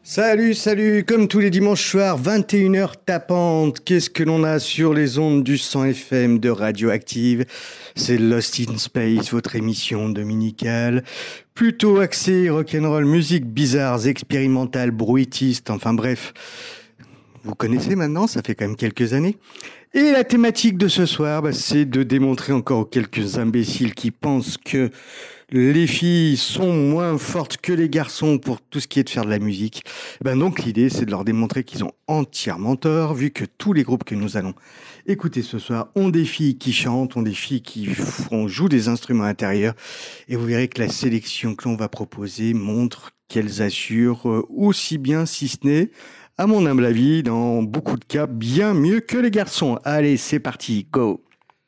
Salut, salut, comme tous les dimanches soirs, 21h tapante. Qu'est-ce que l'on a sur les ondes du 100 FM de Radioactive? C'est Lost in Space, votre émission dominicale. Plutôt axée rock'n'roll, musique bizarre, expérimentale, bruitiste, enfin bref. Vous connaissez maintenant, ça fait quand même quelques années. Et la thématique de ce soir, c'est de démontrer encore aux quelques imbéciles qui pensent que les filles sont moins fortes que les garçons pour tout ce qui est de faire de la musique. Donc l'idée, c'est de leur démontrer qu'ils ont entièrement tort, vu que tous les groupes que nous allons écouter ce soir ont des filles qui chantent, ont des filles qui jouent des instruments intérieurs. Et vous verrez que la sélection que l'on va proposer montre qu'elles assurent aussi bien, si ce n'est, à mon humble avis, dans beaucoup de cas, bien mieux que les garçons. Allez, c'est parti, go!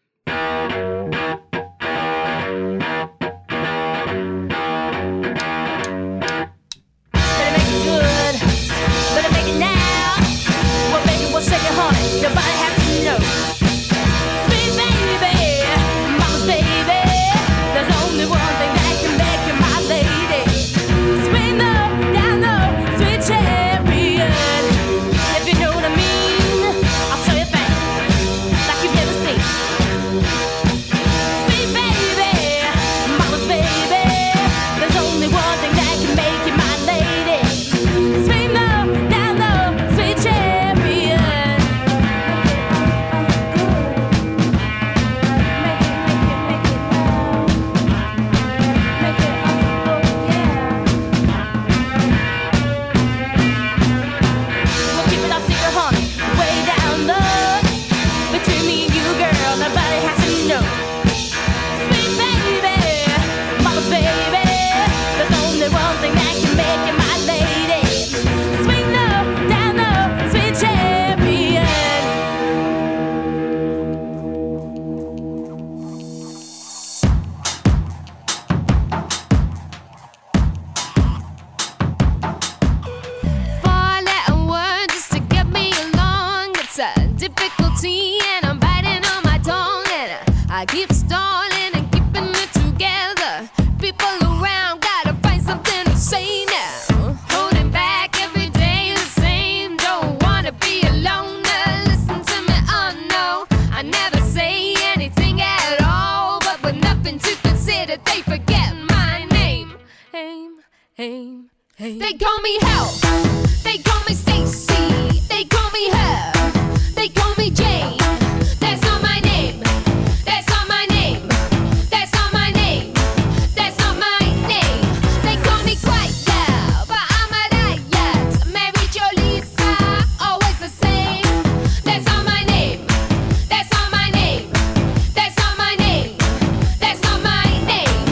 They call me Hell, they call me Stacy, they call me Her, they call me Jane. That's not my name, that's not my name, that's not my name, that's not my name. They call me Quiet Girl, but I'm a riot. Mary Jo Lisa, always the same. That's not my name, that's not my name, that's not my name, that's not my name.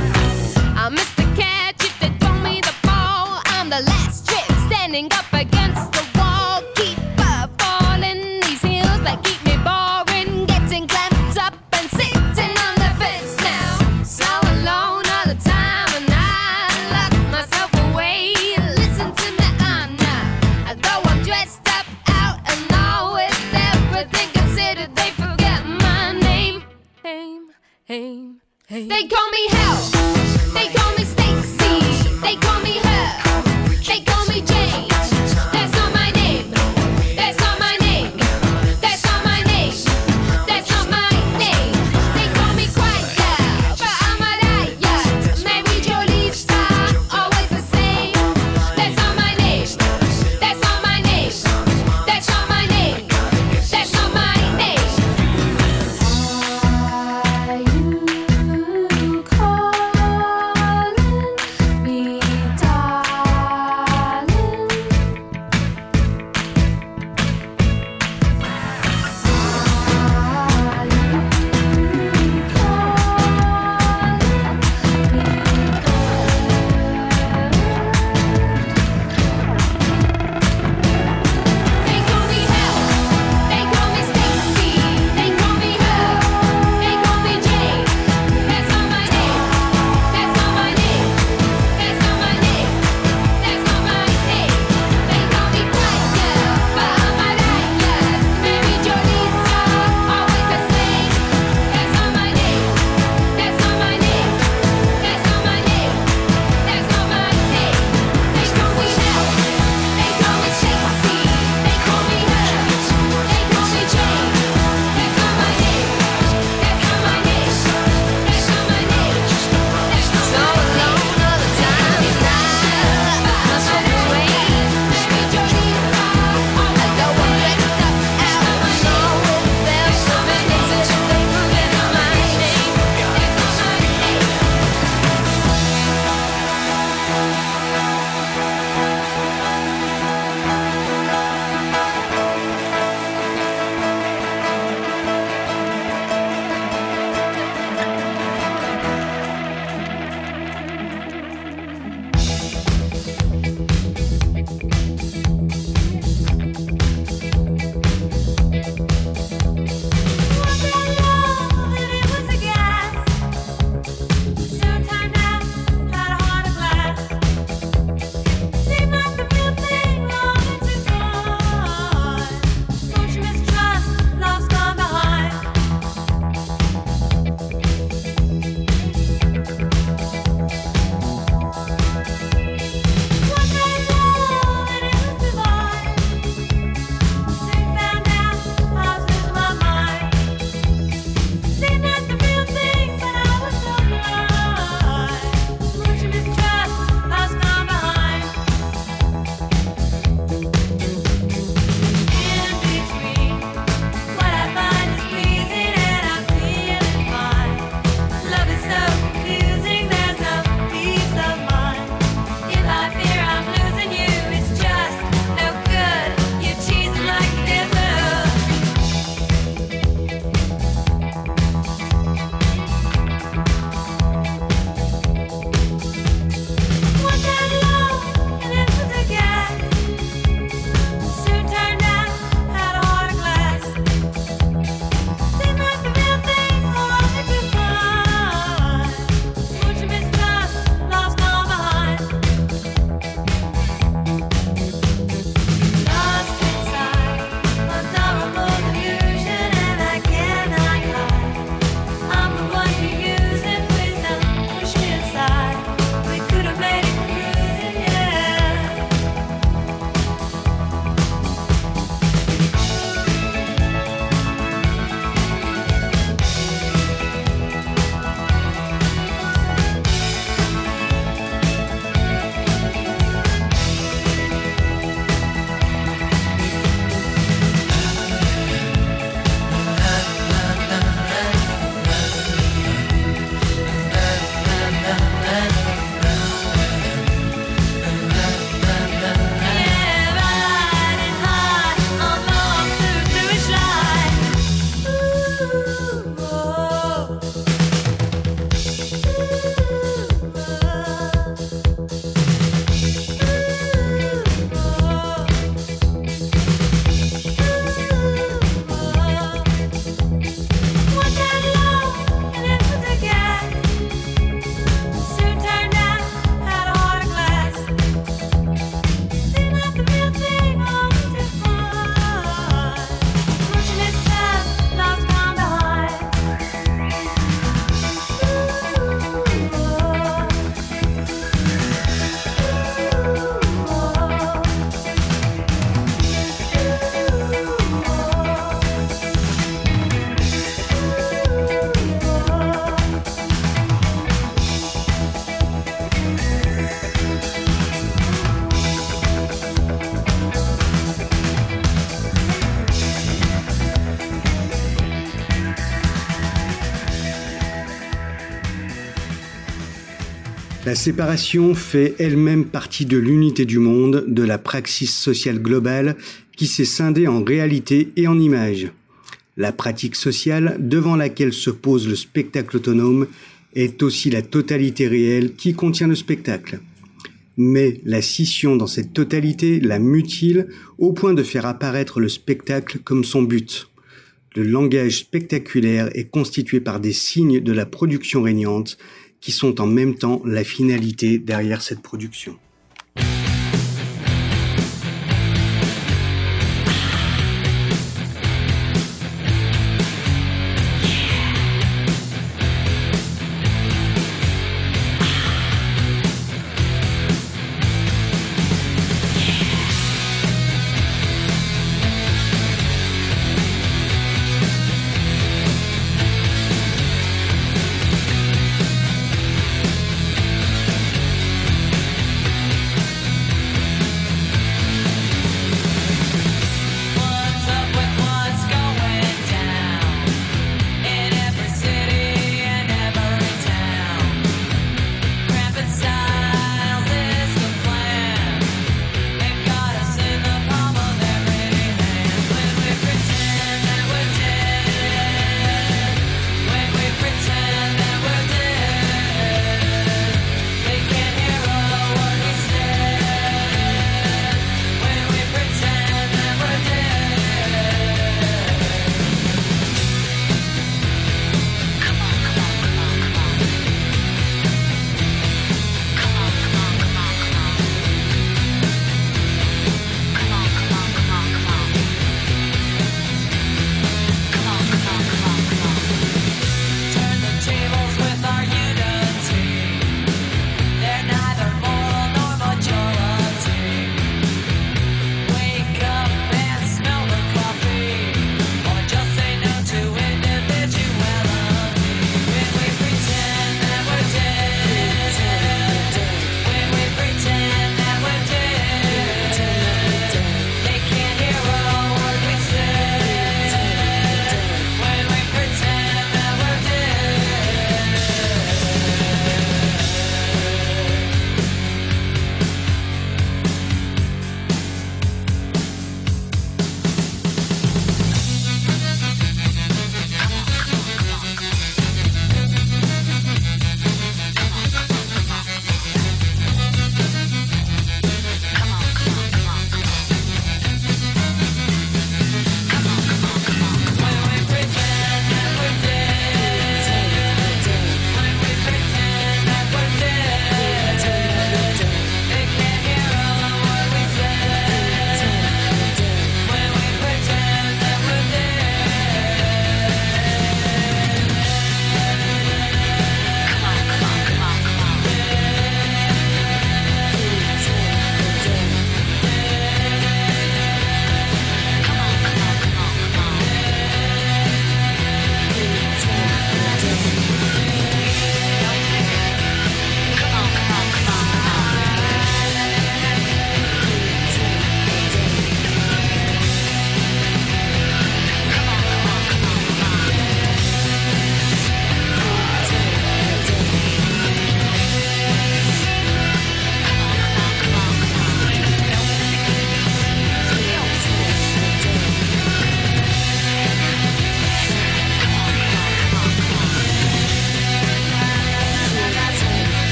I'm Mr. Catch if they throw me the ball. I'm the last trick standing up against the wall. Keep falling these heels that keep me boring. Getting clamped up and sitting on the fence now. So alone all the time and I lock myself away. Listen to me, I'm not. Though I'm dressed up out and all with everything considered, they forget my name. They call me Hell, they call me Stacy, they call me Her, they call me Jane. That's not my name, that's not my name, that's not my name, that's not my name. They call me Quiet Girl, but I'm a riot. Mary Jo Lisa, always the same. That's not my name, that's not my name, that's not my name, that's not my name. You call La séparation fait elle-même partie de l'unité du monde, de la praxis sociale globale qui s'est scindée en réalité et en image. La pratique sociale devant laquelle se pose le spectacle autonome est aussi la totalité réelle qui contient le spectacle. Mais la scission dans cette totalité la mutile au point de faire apparaître le spectacle comme son but. Le langage spectaculaire est constitué par des signes de la production régnante qui sont en même temps la finalité derrière cette production.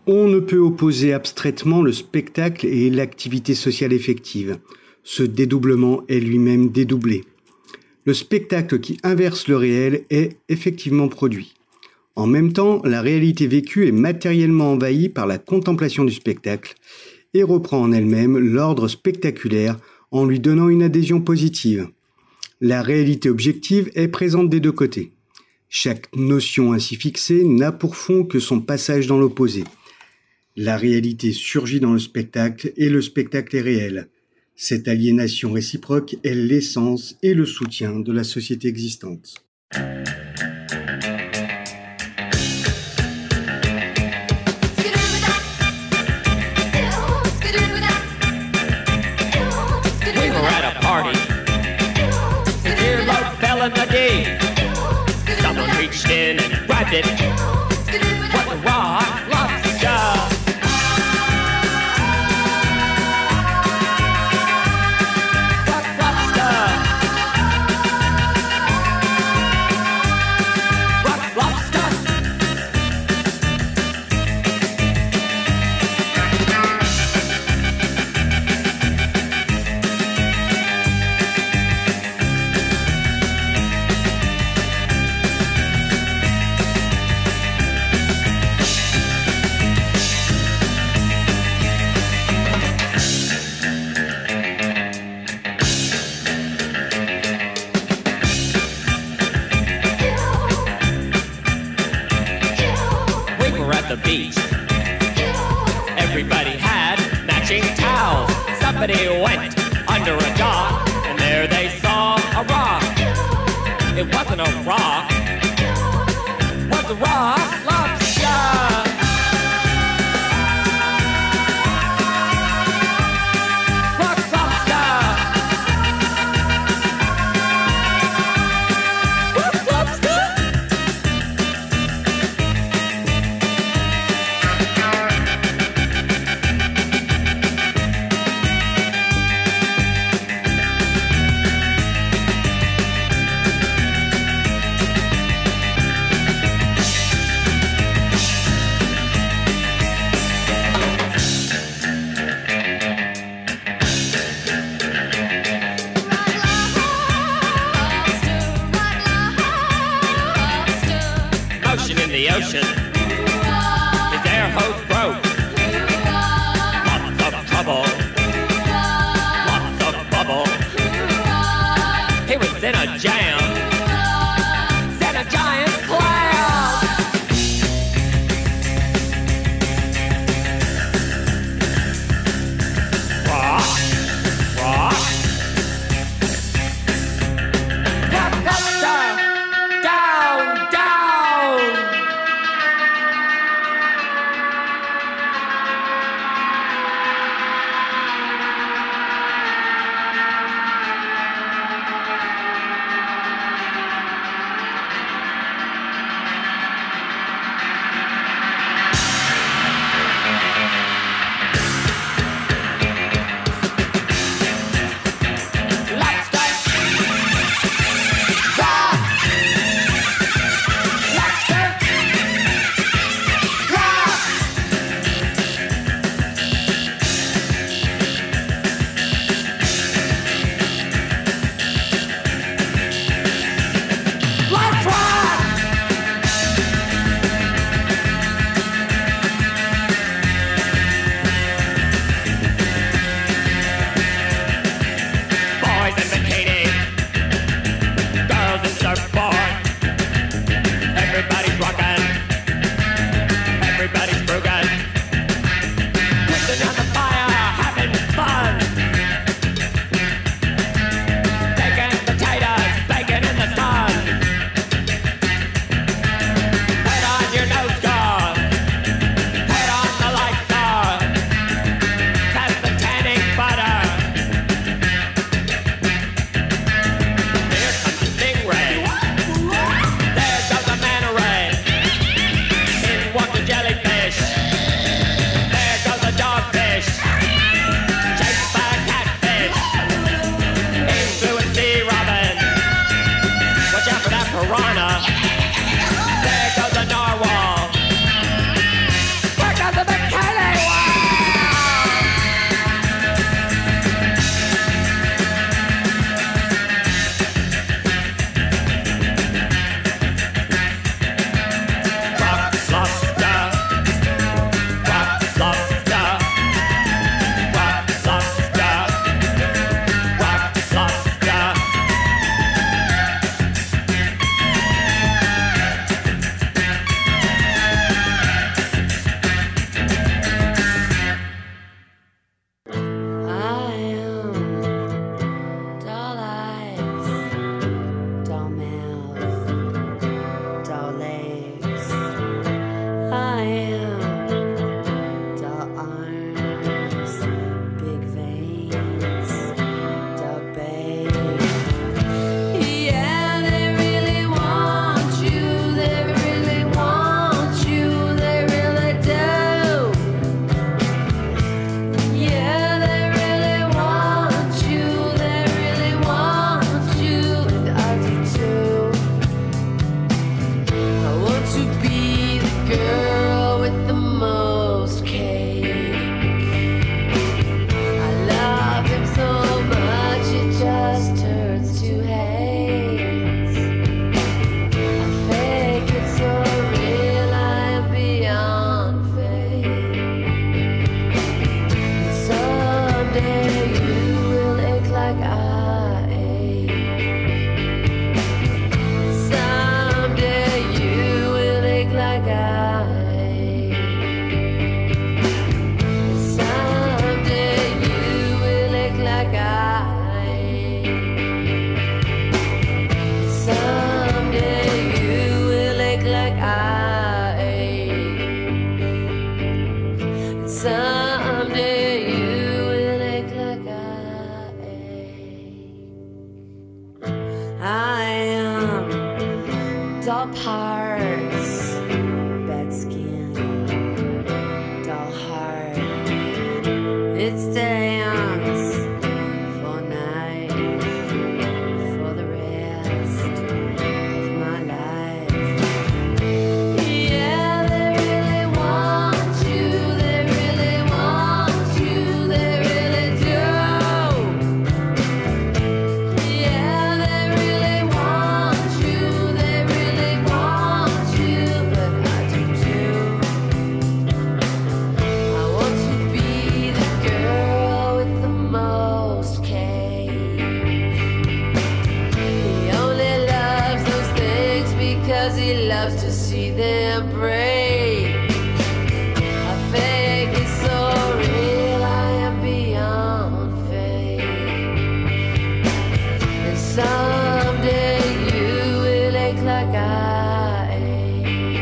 On ne peut opposer abstraitement le spectacle et l'activité sociale effective. Ce dédoublement est lui-même dédoublé. Le spectacle qui inverse le réel est effectivement produit. En même temps, la réalité vécue est matériellement envahie par la contemplation du spectacle et reprend en elle-même l'ordre spectaculaire en lui donnant une adhésion positive. La réalité objective est présente des deux côtés. Chaque notion ainsi fixée n'a pour fond que son passage dans l'opposé. La réalité surgit dans le spectacle et le spectacle est réel. Cette aliénation réciproque est l'essence et le soutien de la société existante. We were at a party. The dear love fell in the day. Someone reached in and grabbed it. What a raw lobster! The beach. Everybody had matching towels. Somebody went under a dock, and there they saw a rock. It wasn't a rock, it was a rock lobster. Doll parts, bad skin, doll heart. It's dance for night, for the rest of my life. Yeah, they really want you, they really want you, they really do. Yeah, they really want you, they really want you, but I do too. I want to be the girl with the most cake. He only loves those things because he loves to see them break. I fake is so real, I am beyond fake. And someday you will ache like I ache.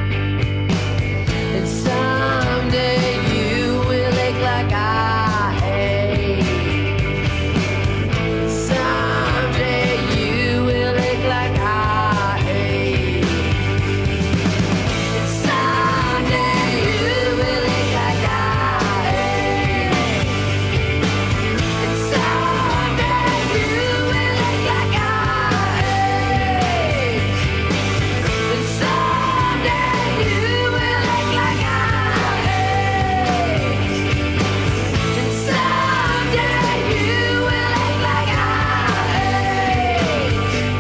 And someday you will ache like I ache. Someday you will ache like I ache. And someday you will ache like I ache. And someday you will ache like I ache. And someday you will ache like I ache. And someday you will ache like I ache.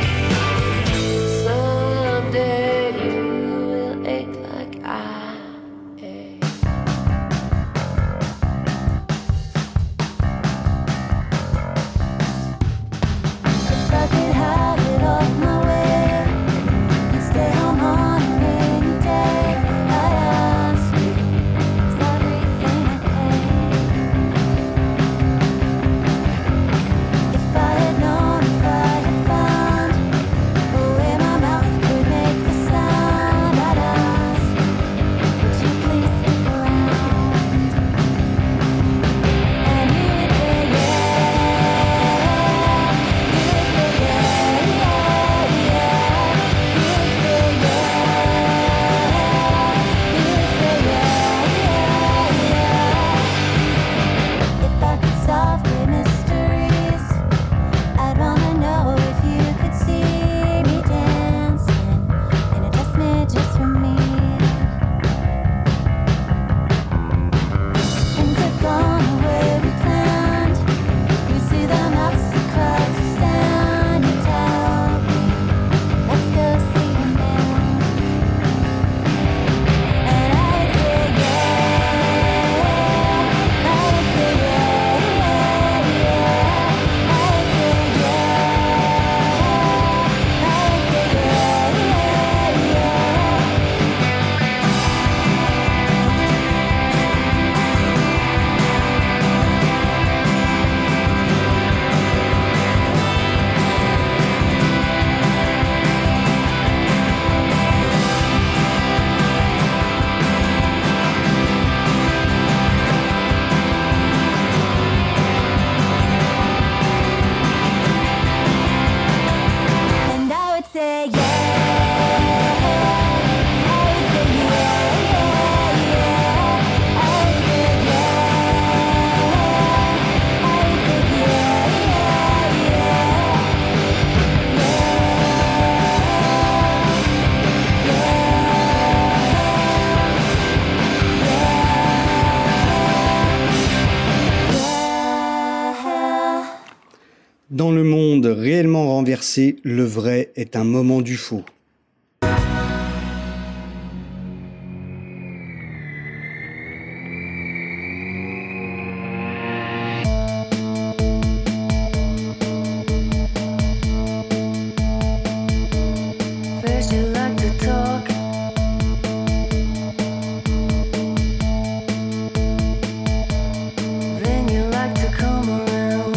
Someday you will ache like I ache. If I could have it all my way, you'd stay home on a rainy day. I'd ask you, is everything okay? If I had known, if I had found a way my mouth could make the sound, I'd ask you, would you please stick around? And you would say if I could solve great mysteries, I'd wanna know if you could see me dancing in a dress made just for me. Things have gone the way we planned. We see the maps, the crowds stand. You tell me, let's go see a man. And I'd say yeah, I'd say yeah, I'd say yeah, I'd say and I would say yeah, I would say yeah, I would say yeah, I would say yeah. Dans le monde réellement renversé, le vrai est un moment du faux. First you like to talk, then you like to come around.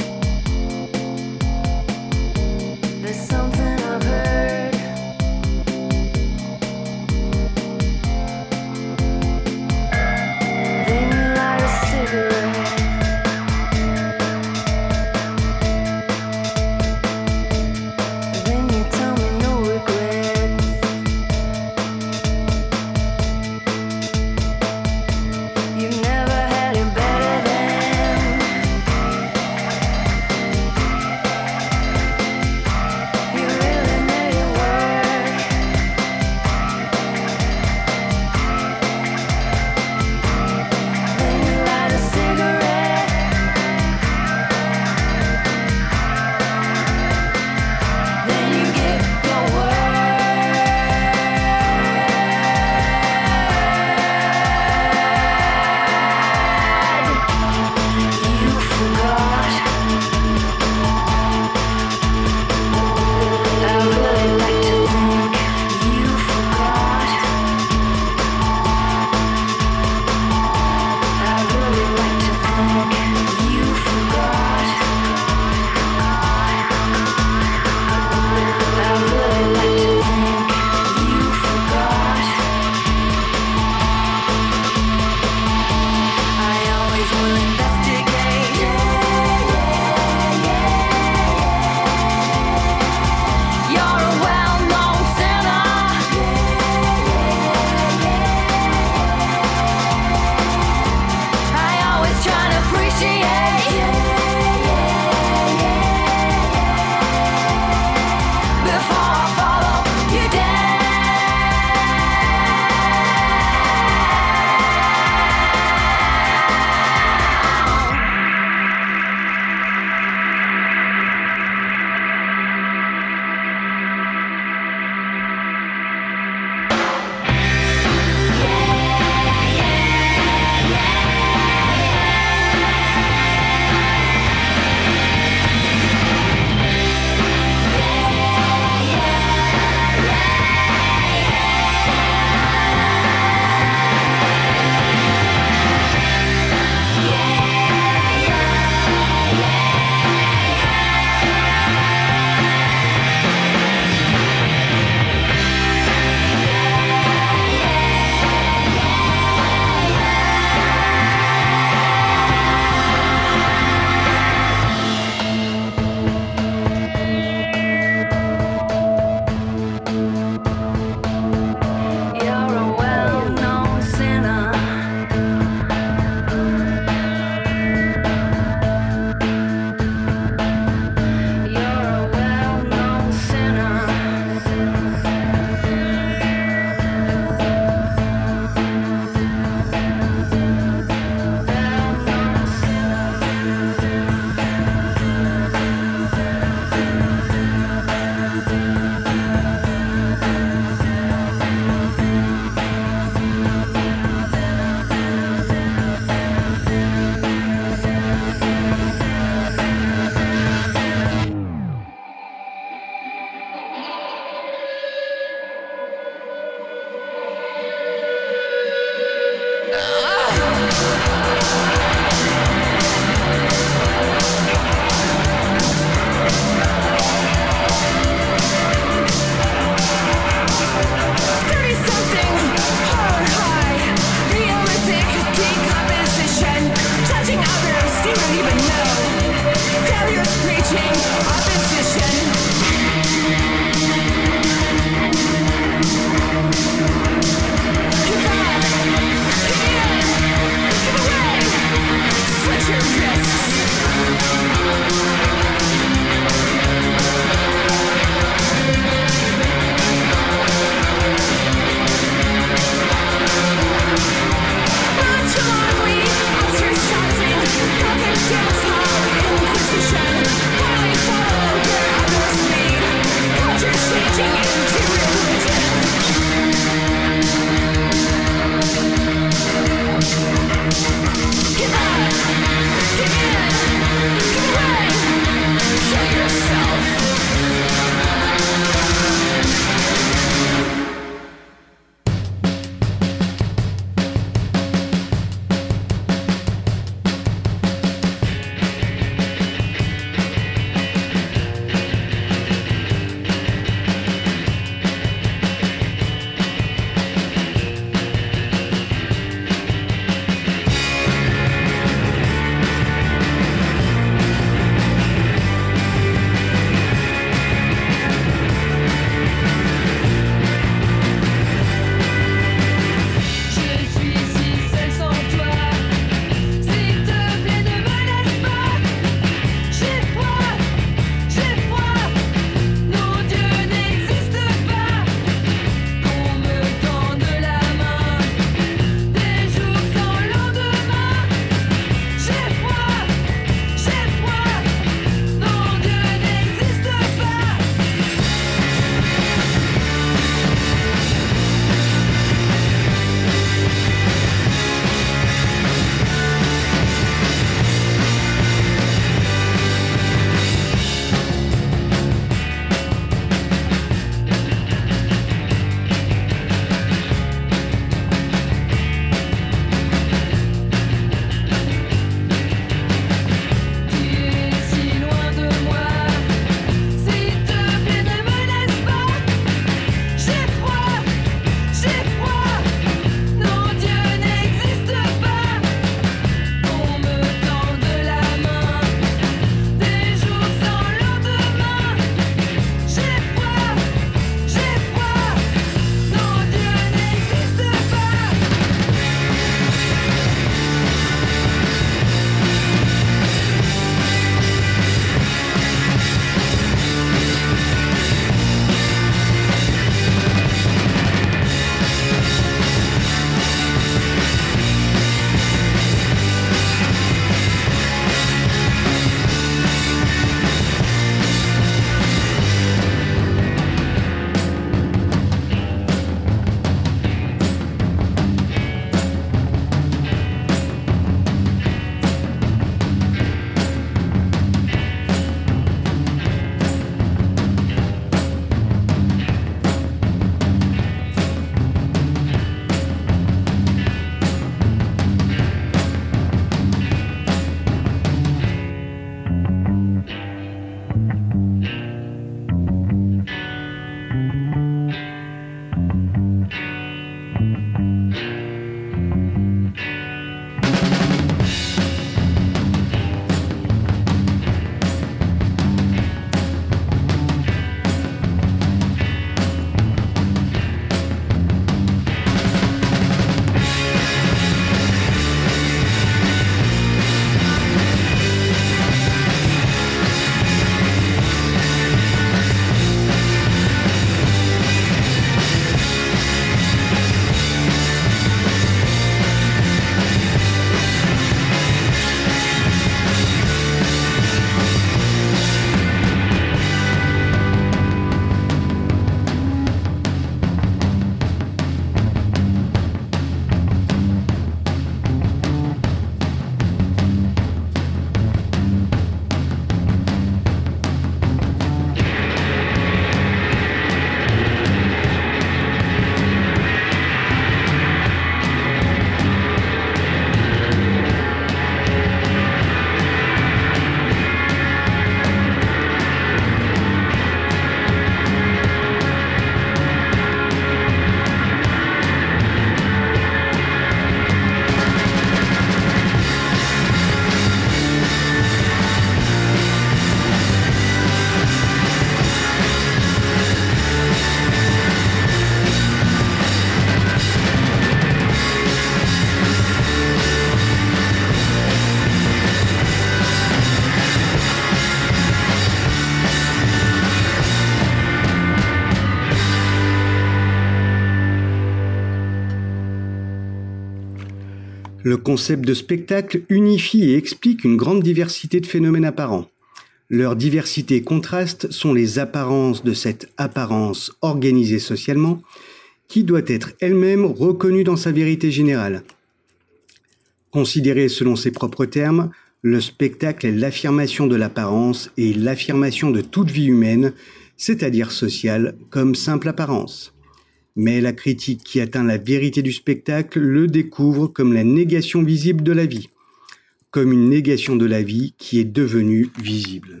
Le concept de spectacle unifie et explique une grande diversité de phénomènes apparents. Leur diversité et contraste sont les apparences de cette apparence organisée socialement, qui doit être elle-même reconnue dans sa vérité générale. Considéré selon ses propres termes, le spectacle est l'affirmation de l'apparence et l'affirmation de toute vie humaine, c'est-à-dire sociale, comme simple apparence. Mais la critique qui atteint la vérité du spectacle le découvre comme la négation visible de la vie, comme une négation de la vie qui est devenue visible.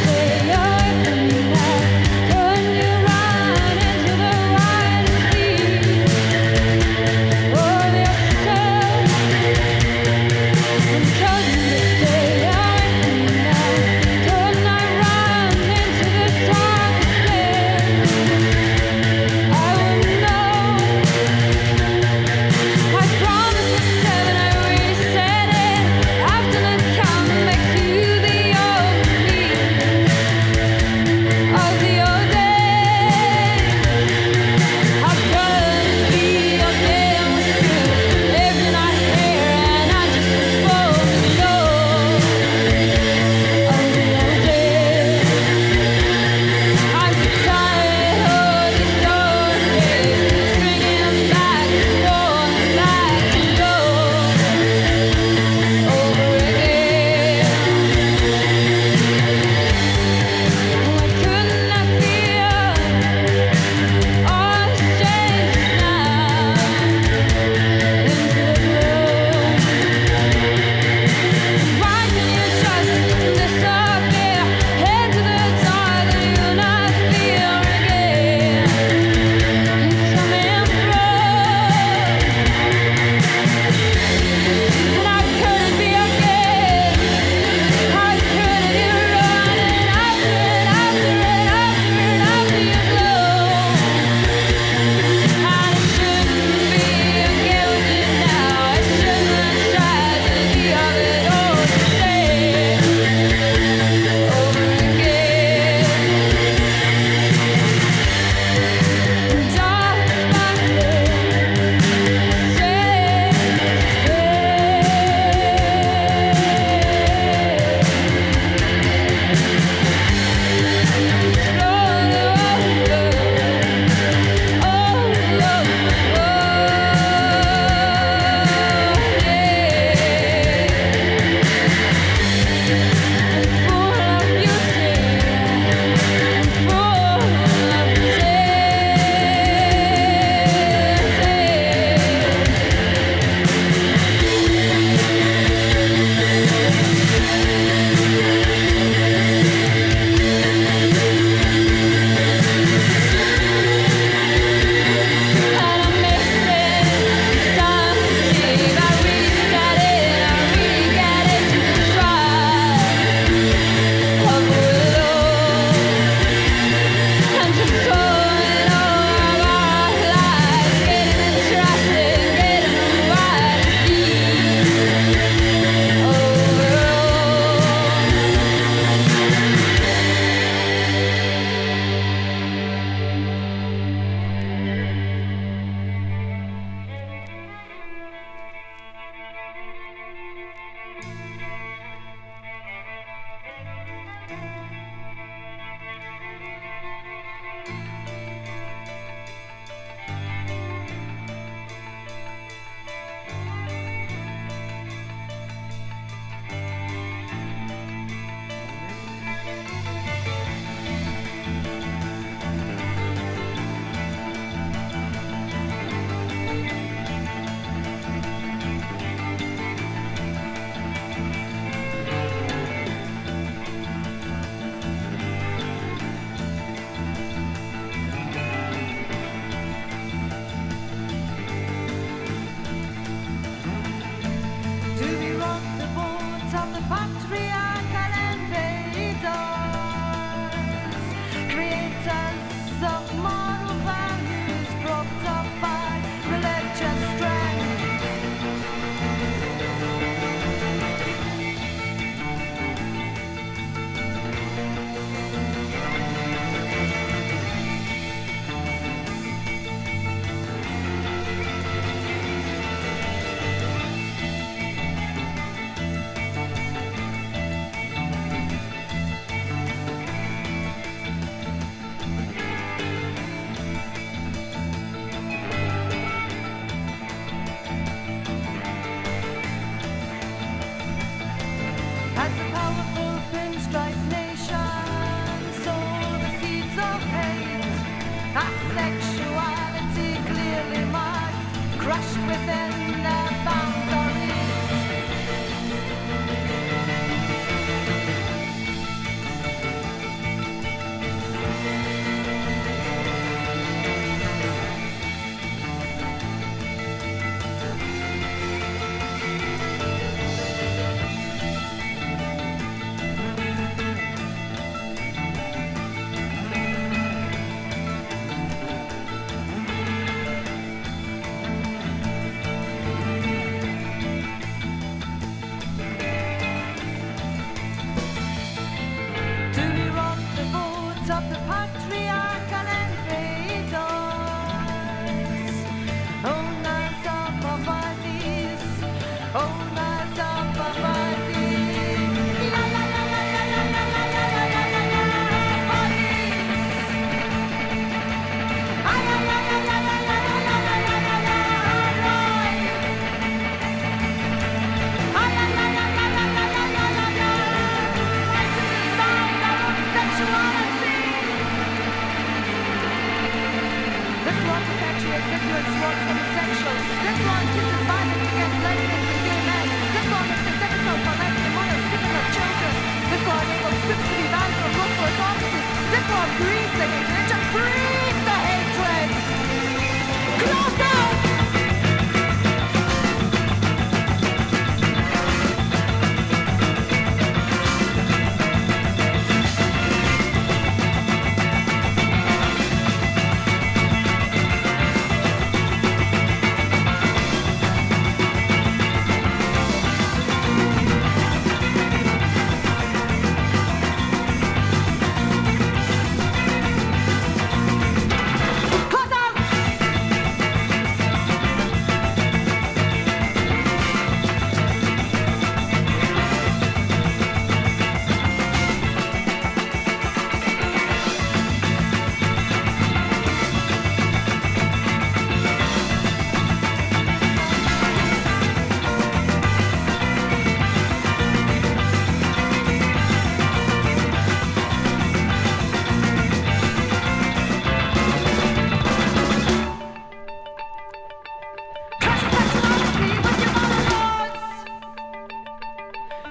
Couldn't you run into the wide sea?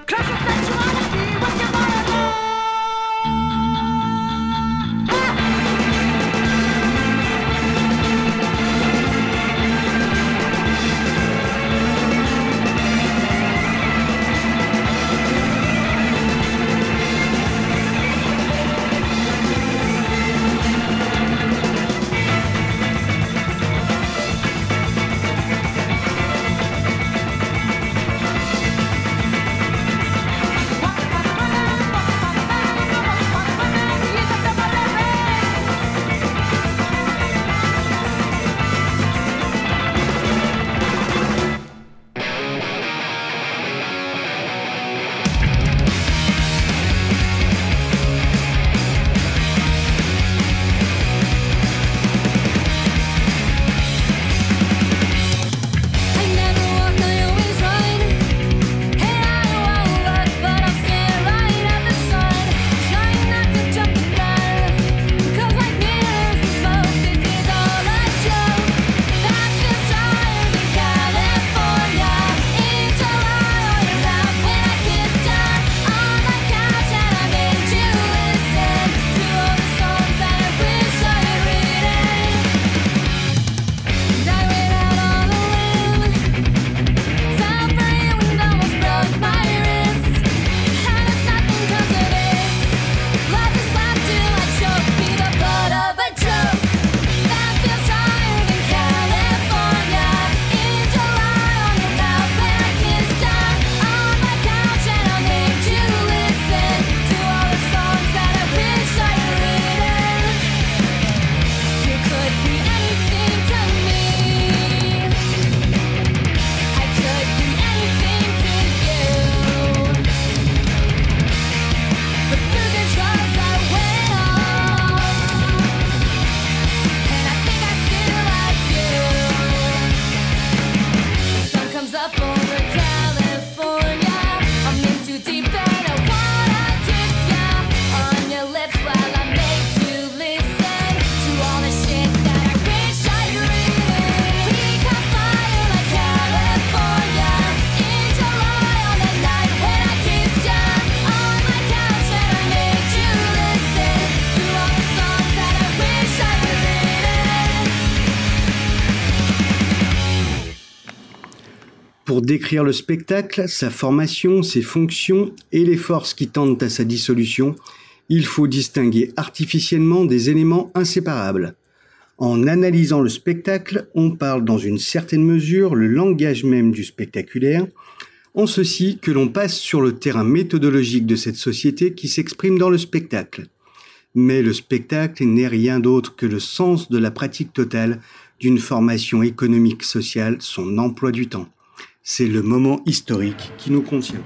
Pour décrire le spectacle, sa formation, ses fonctions et les forces qui tendent à sa dissolution, il faut distinguer artificiellement des éléments inséparables. En analysant le spectacle, on parle dans une certaine mesure le langage même du spectaculaire, en ceci que l'on passe sur le terrain méthodologique de cette société qui s'exprime dans le spectacle. Mais le spectacle n'est rien d'autre que le sens de la pratique totale d'une formation économique sociale, son emploi du temps. C'est le moment historique qui nous contient.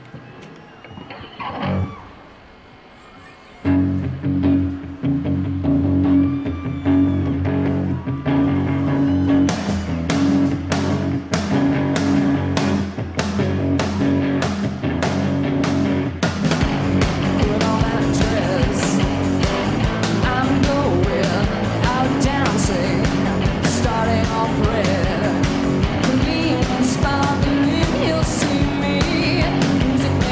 You'll see me. Music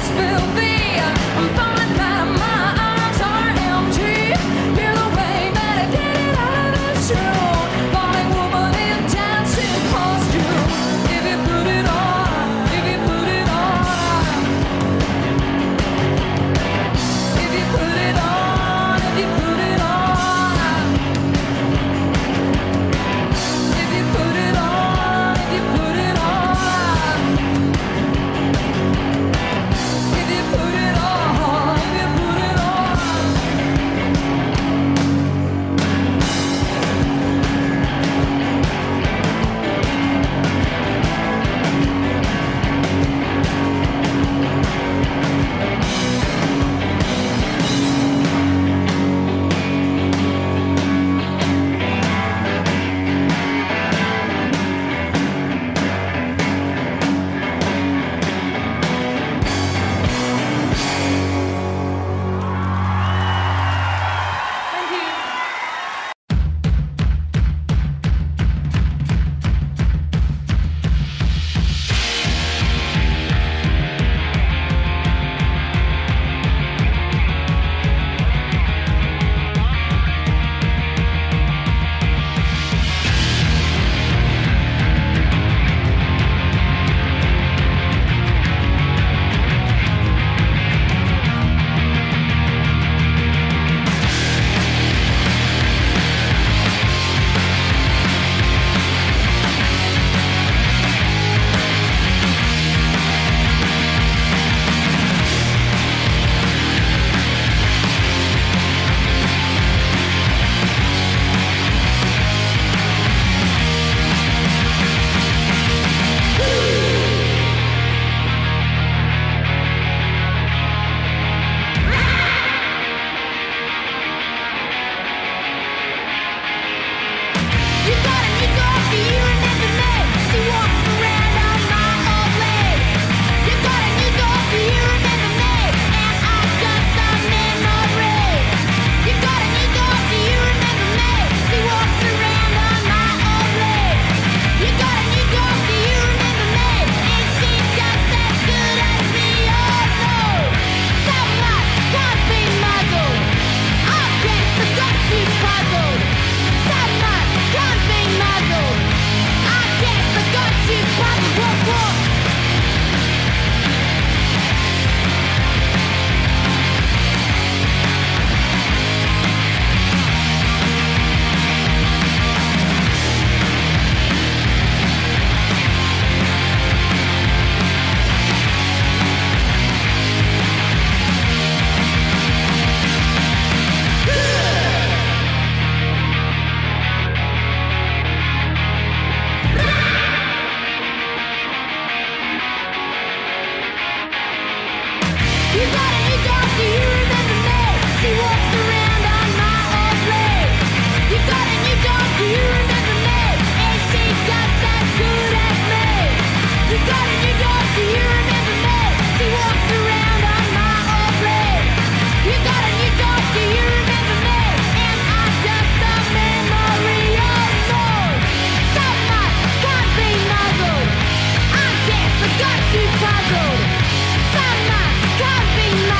Got you puzzled. Some nights can't be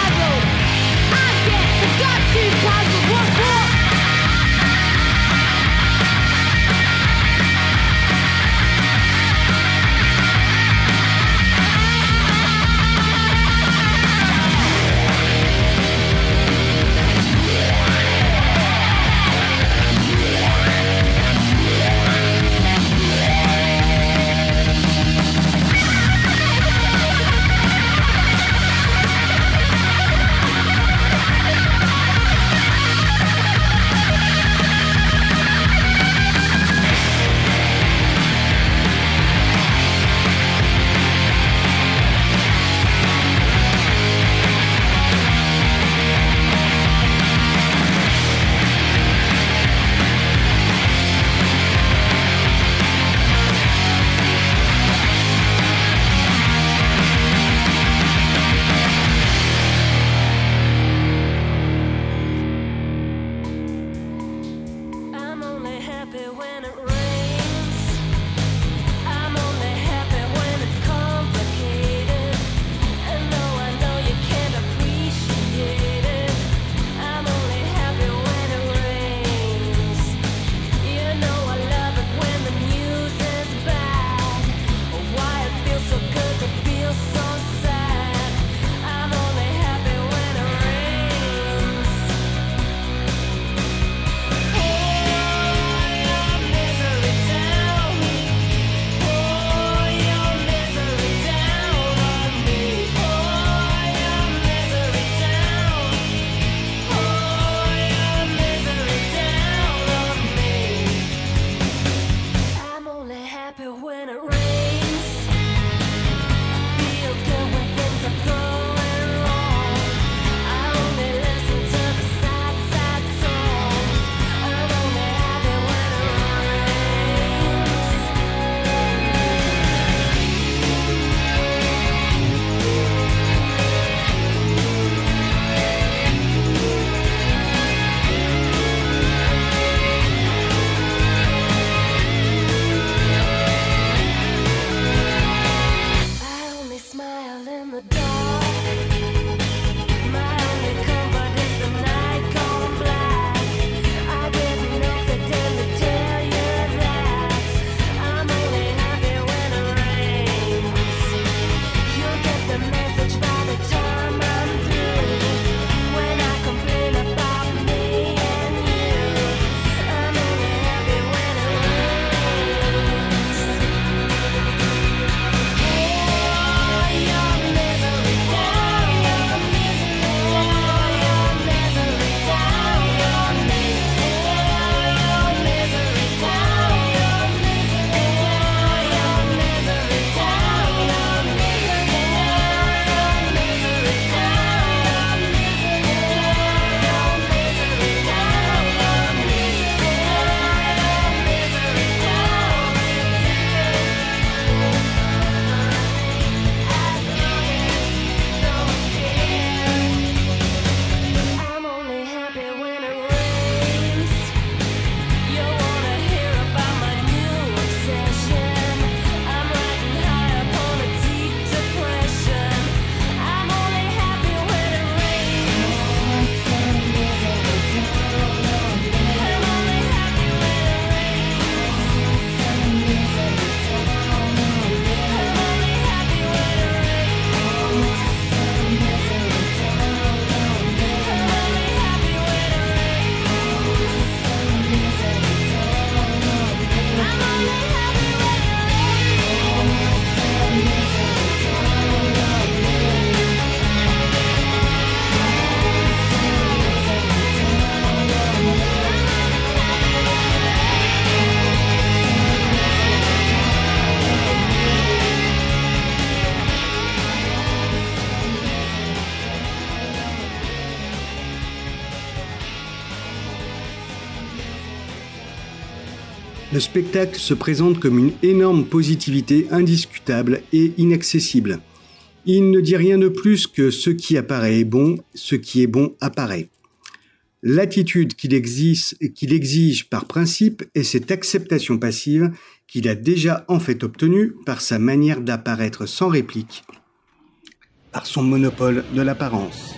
Le spectacle se présente comme une énorme positivité indiscutable et inaccessible. Il ne dit rien de plus que ce qui apparaît est bon, ce qui est bon apparaît. L'attitude qu'il exige par principe est cette acceptation passive qu'il a déjà en fait obtenue par sa manière d'apparaître sans réplique, par son monopole de l'apparence.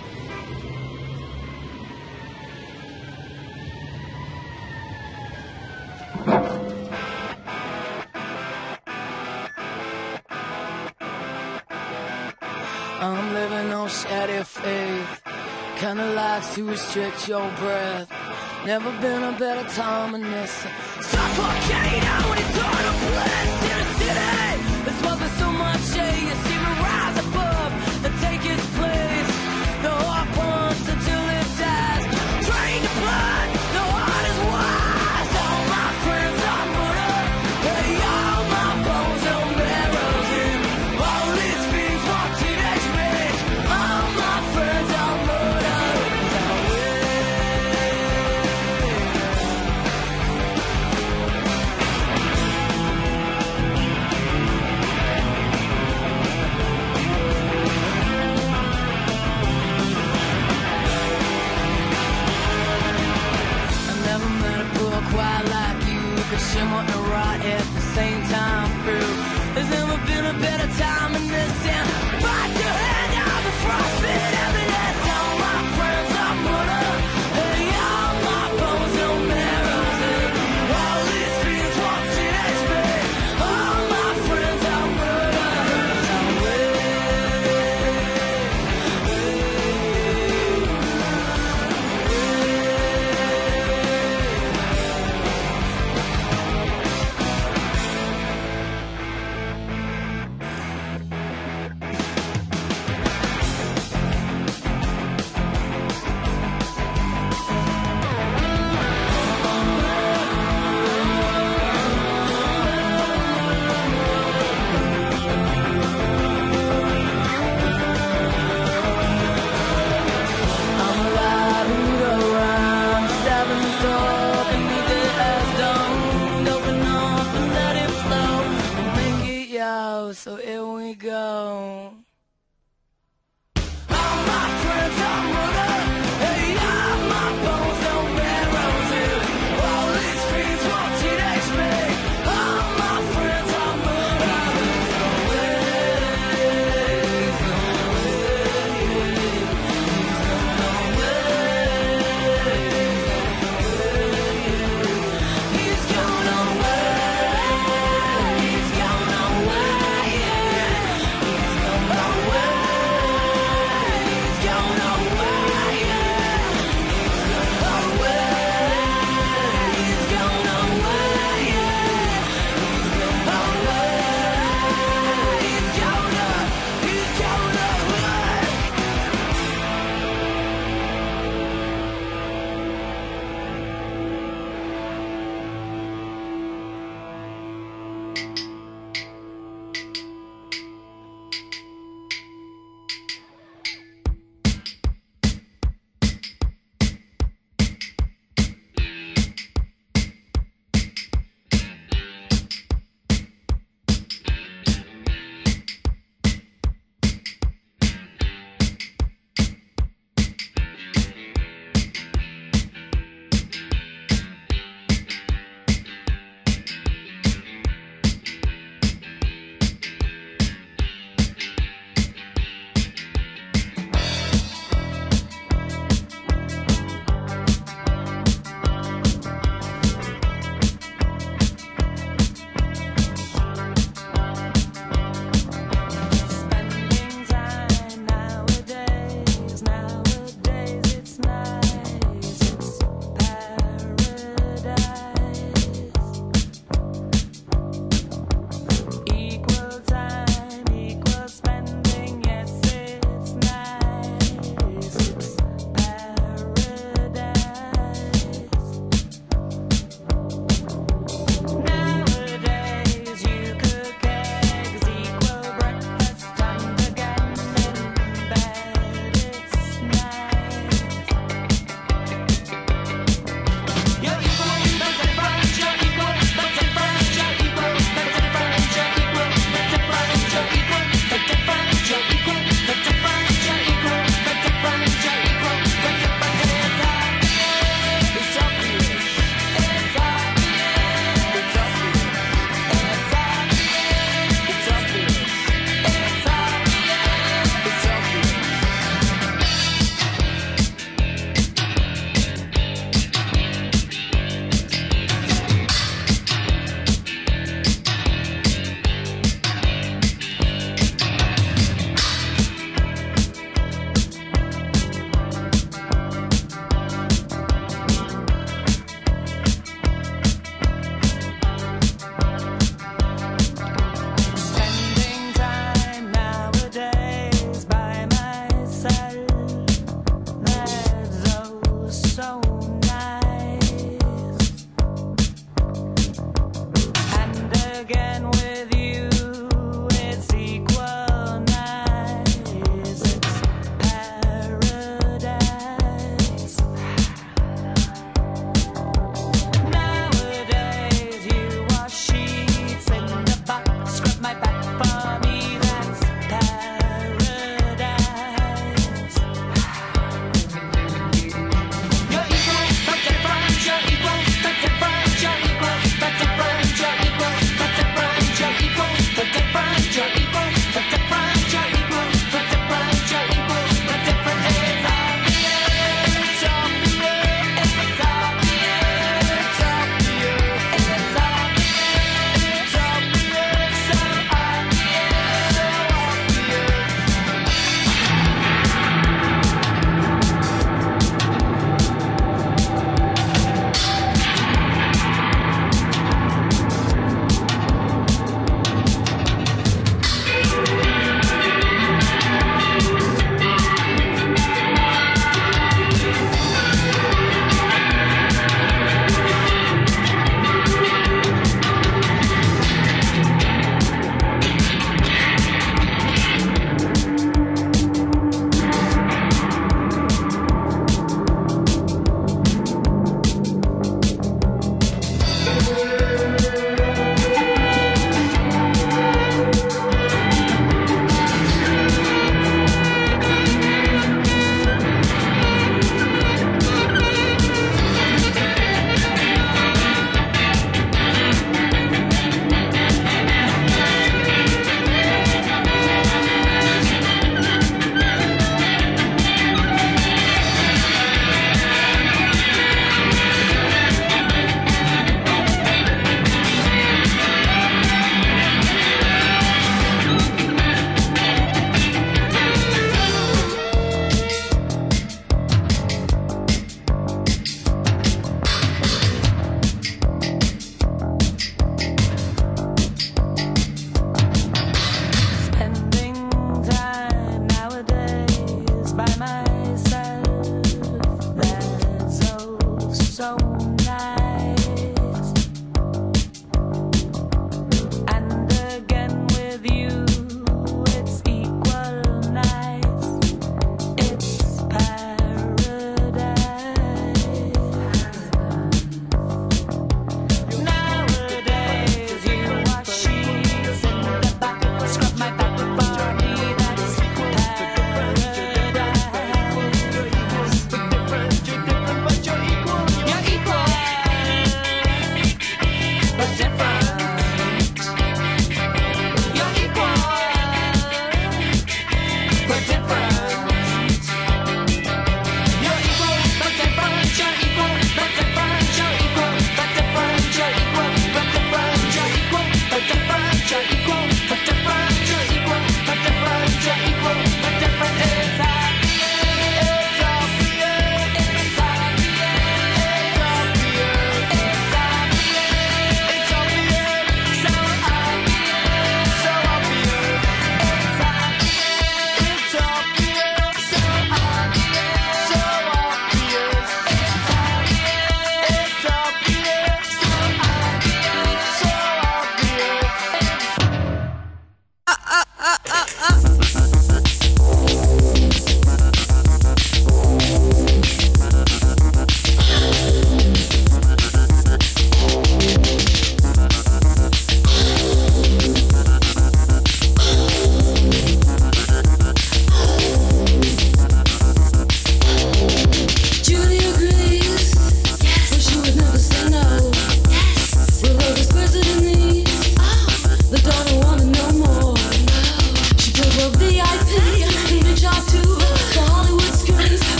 I'm living on shady faith. Kinda likes to restrict your breath. Never been a better time than this. Suffocate out when it's on a blast in a city. There's wasn't so much shade. You see me rise above and take its place. The heart pumps until it dies. Drain the blood, the heart is wise. All my friends are put up. Hey, all my bones and marrows in. All these fiends want teenage rage. All my friends are put up.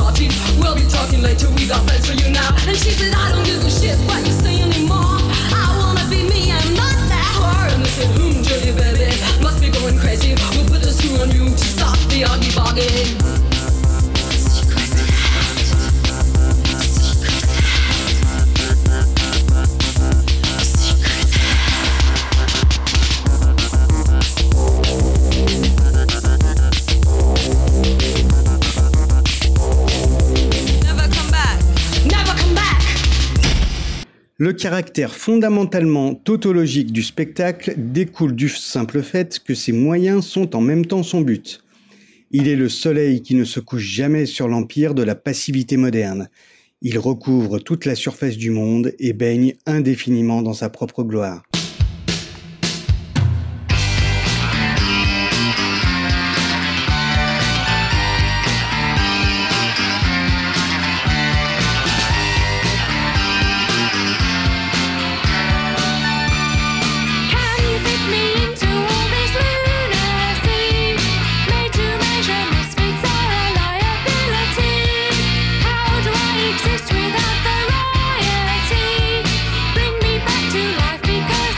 parties. We'll be talking later, we got plans for you now. And she said, I don't give a shit what you say anymore. I wanna be me, I'm not that whore. And they said, Julie, baby, must be going crazy. We'll put a screw on you to stop the argy bargy. Le caractère fondamentalement tautologique du spectacle découle du simple fait que ses moyens sont en même temps son but. Il est le soleil qui ne se couche jamais sur l'empire de la passivité moderne. Il recouvre toute la surface du monde et baigne indéfiniment dans sa propre gloire. Exist without variety. Bring me back to life because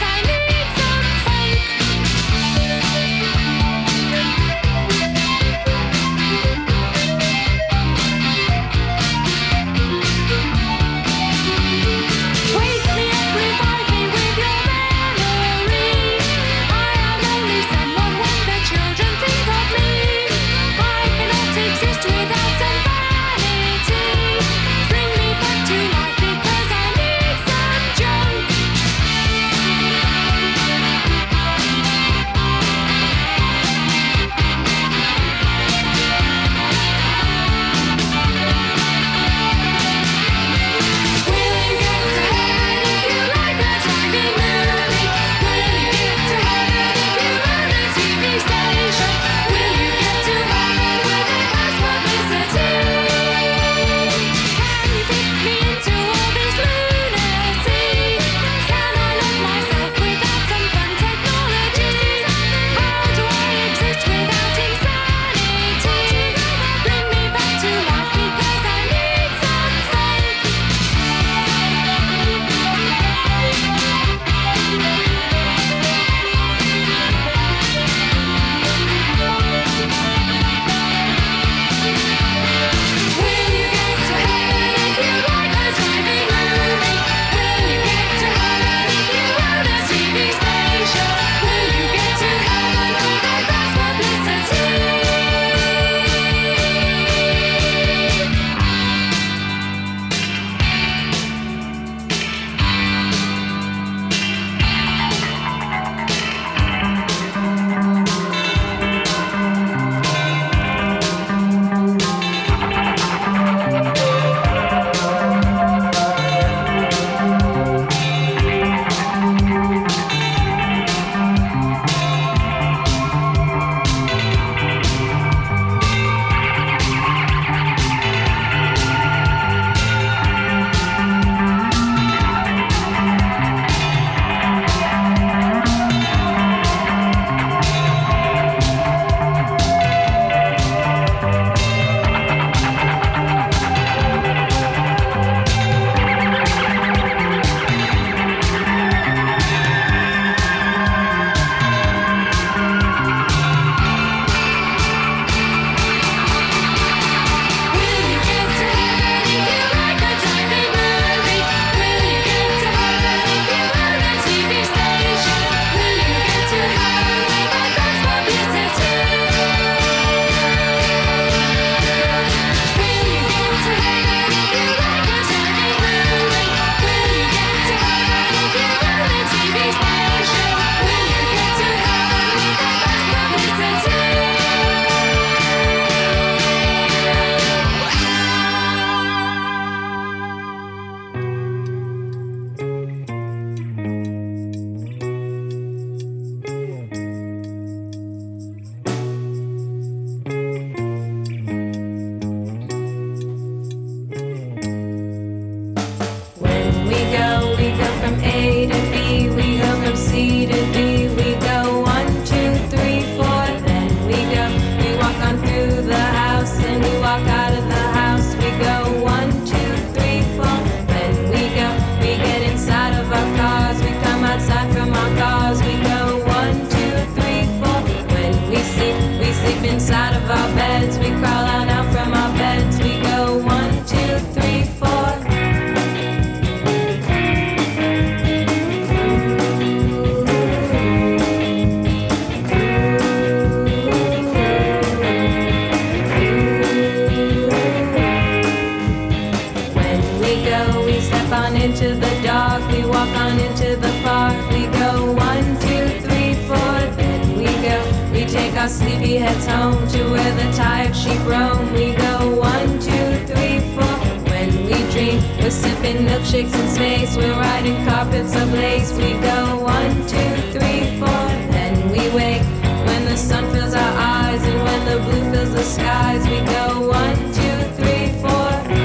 we go. We step on into the dark, we walk on into the park. We go 1, 2, 3, 4, then we go. We take our sleepy heads home to where the tired sheep roam. We go 1, 2, 3, 4. When we dream, we're sipping milkshakes in space. We're riding carpets of lace. We go 1, 2, 3, 4. Then we wake when the sun fills our eyes and when the blue fills the skies. We go 1, 2, 3, 4.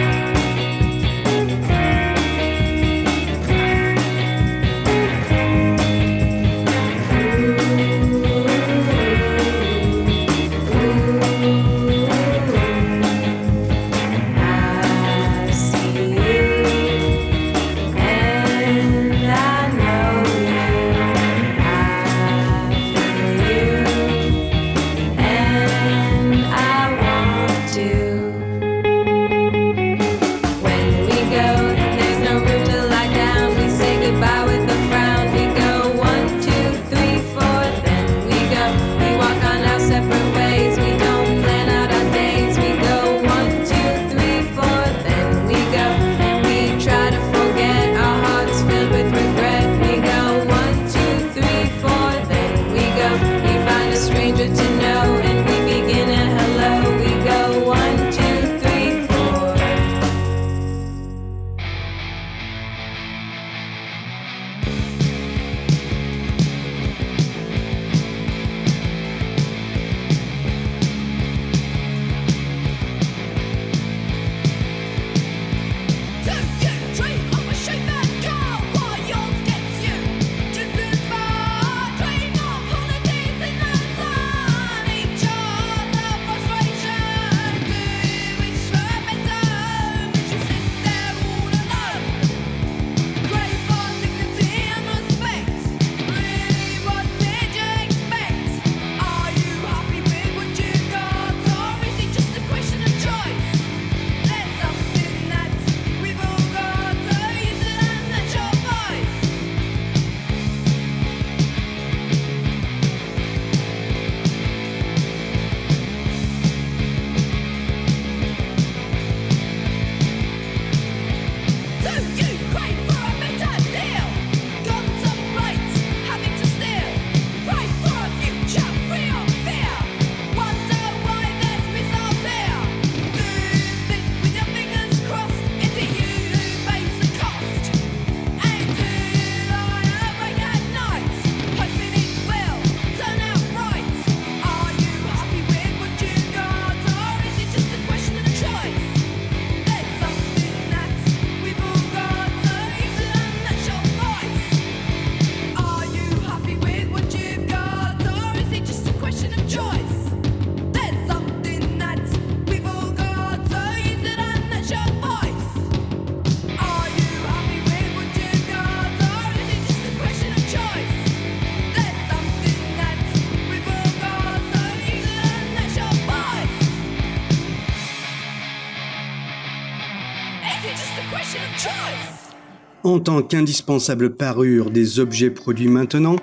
En tant qu'indispensable parure des objets produits maintenant,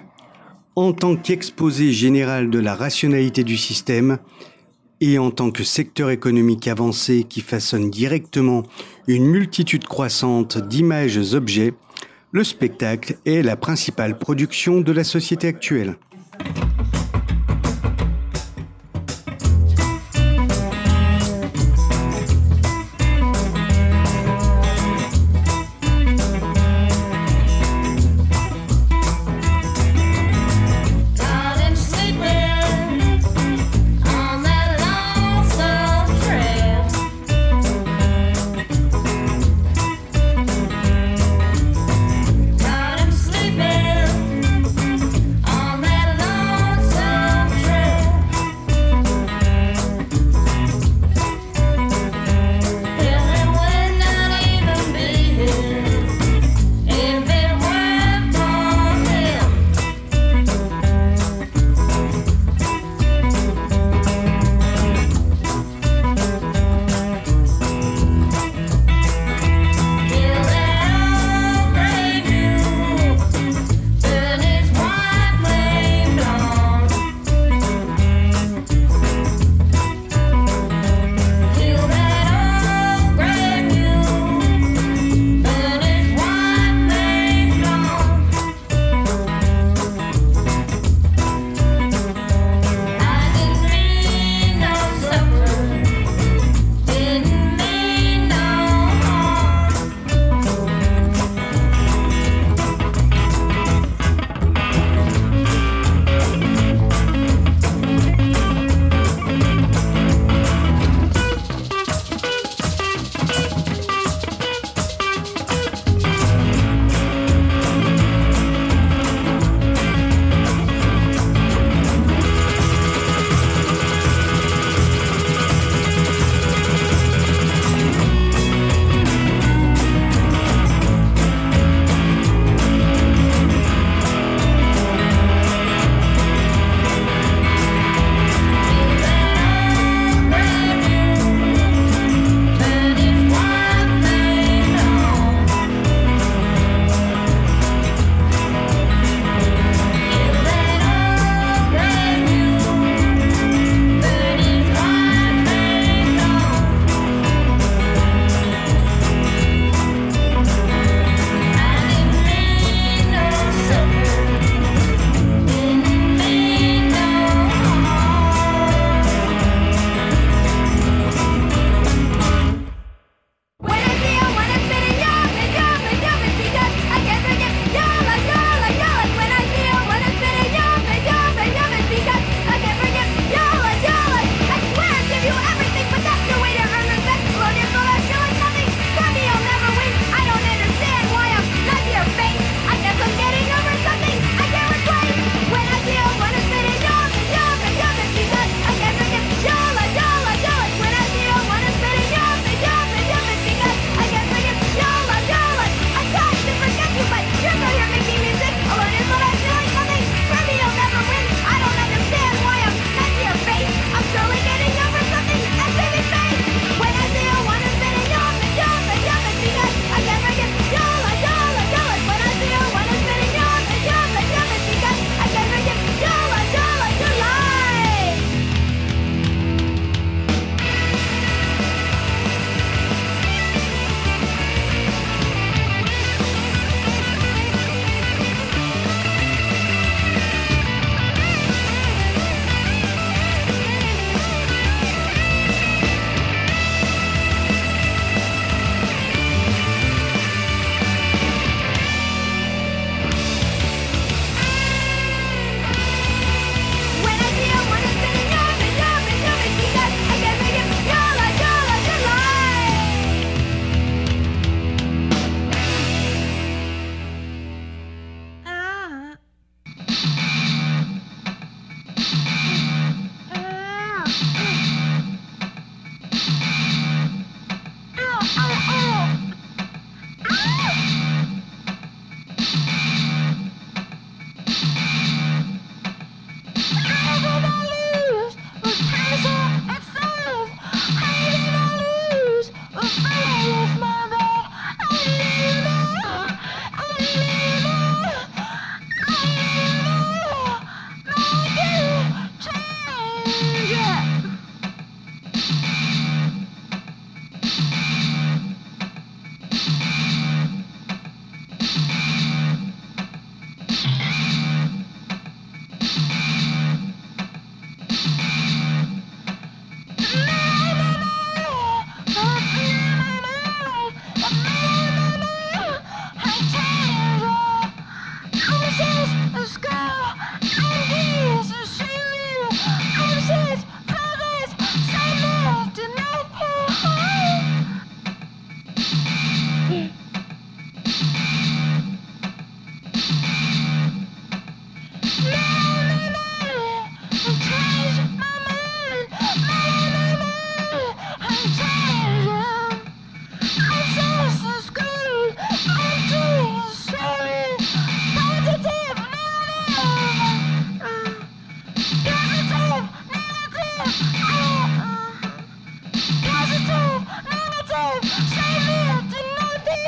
en tant qu'exposé général de la rationalité du système et en tant que secteur économique avancé qui façonne directement une multitude croissante d'images-objets, le spectacle est la principale production de la société actuelle. On that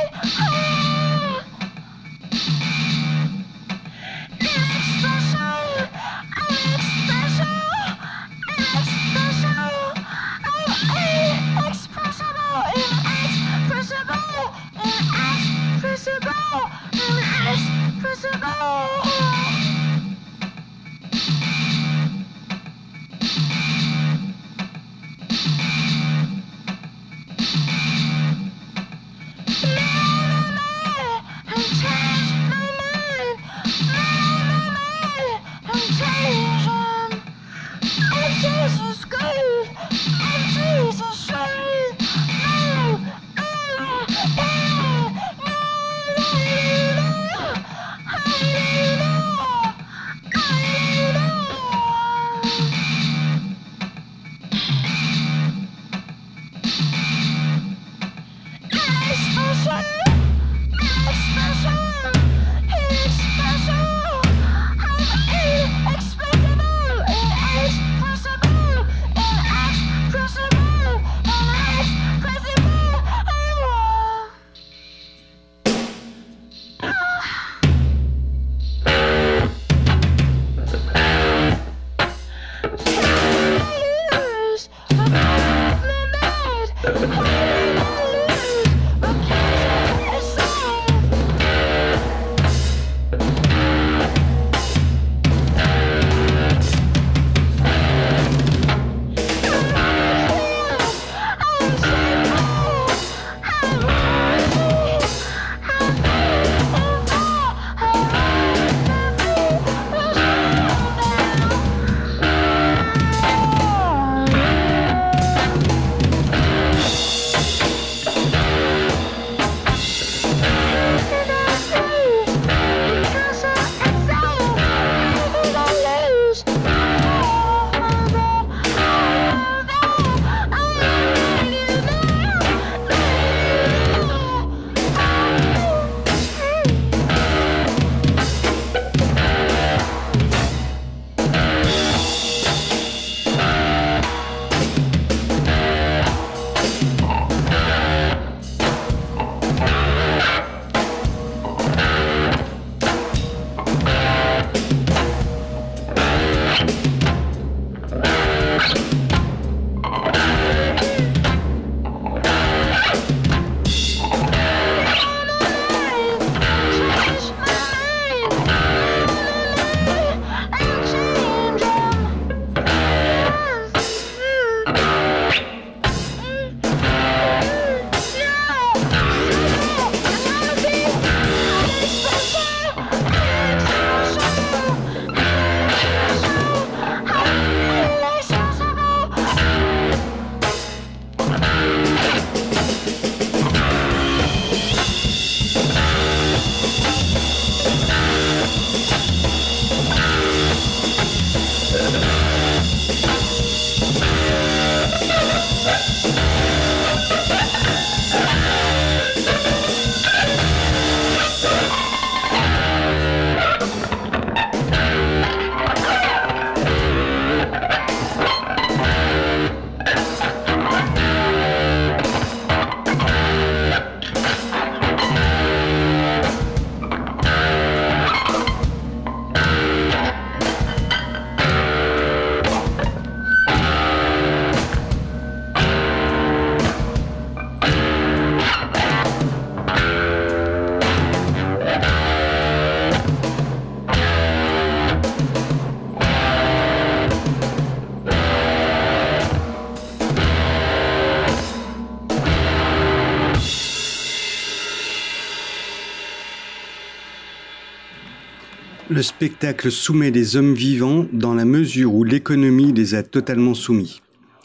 Le spectacle soumet les hommes vivants dans la mesure où l'économie les a totalement soumis.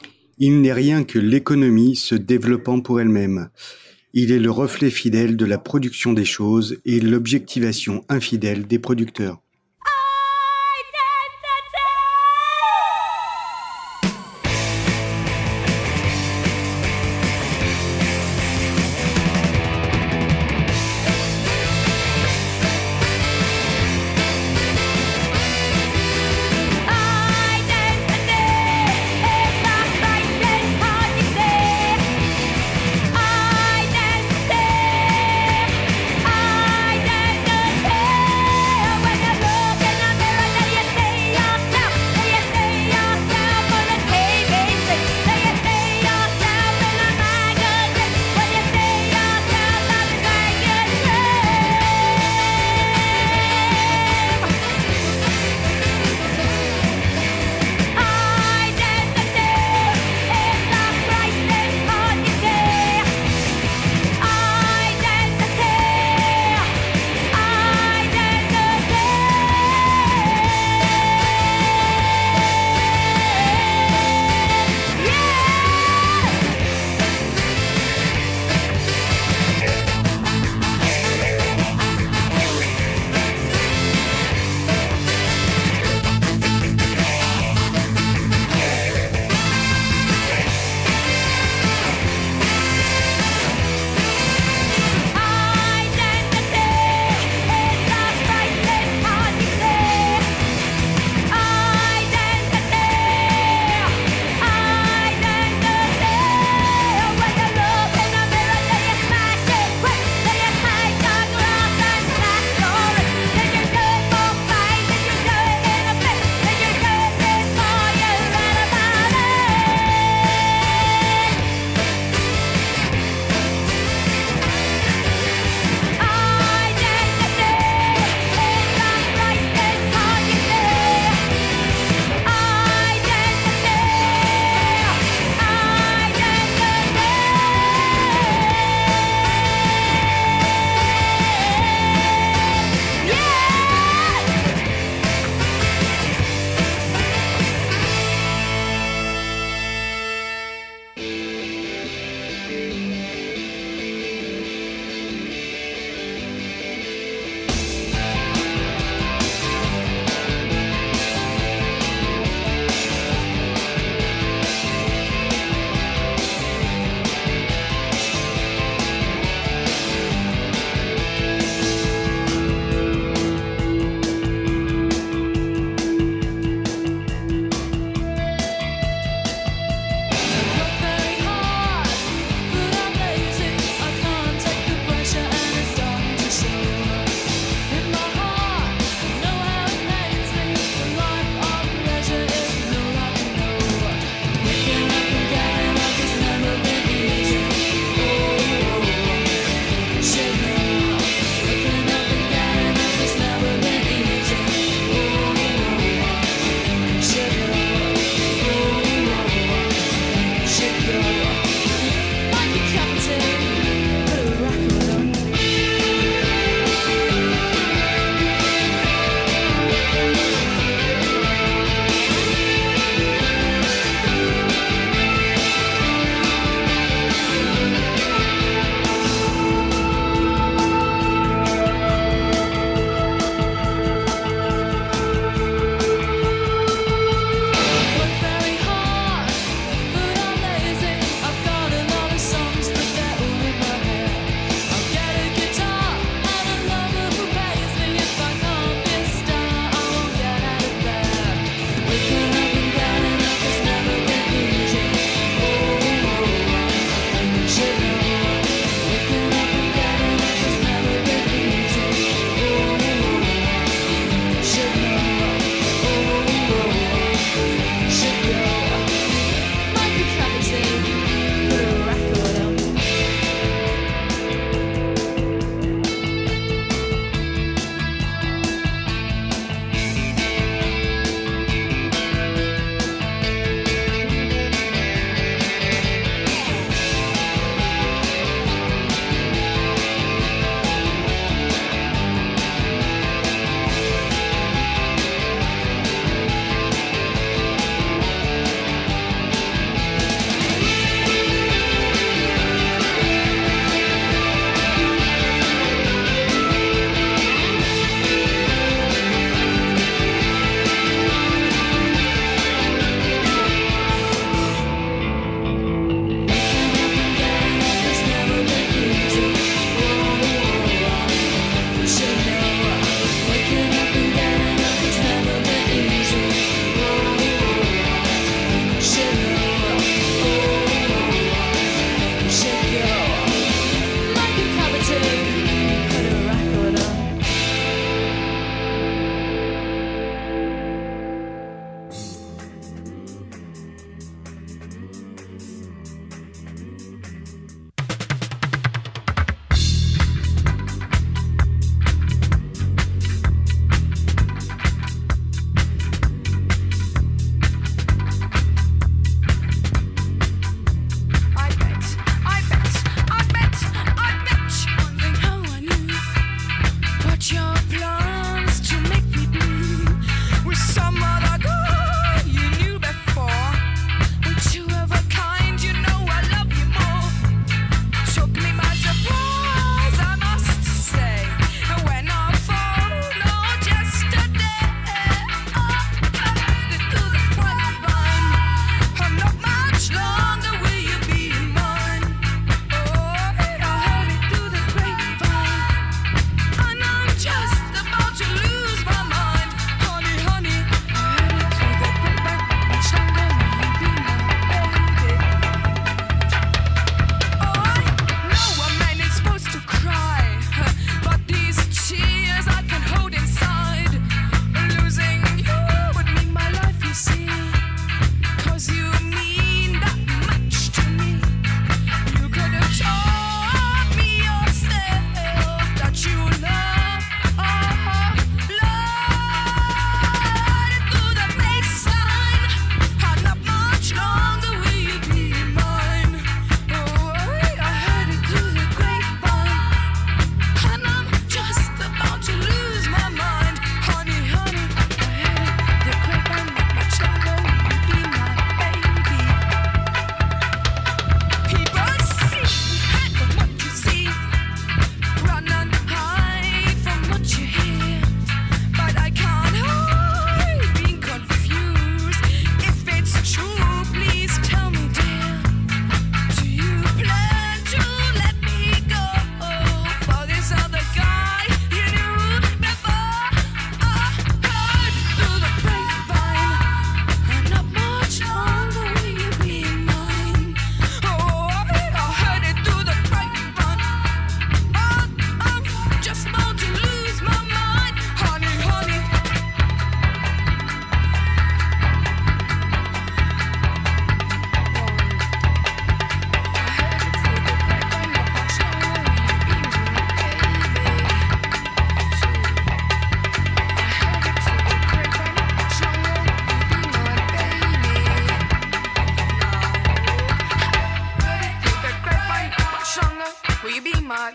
Il n'est rien que l'économie se développant pour elle-même. Il est le reflet fidèle de la production des choses et l'objectivation infidèle des producteurs. Identity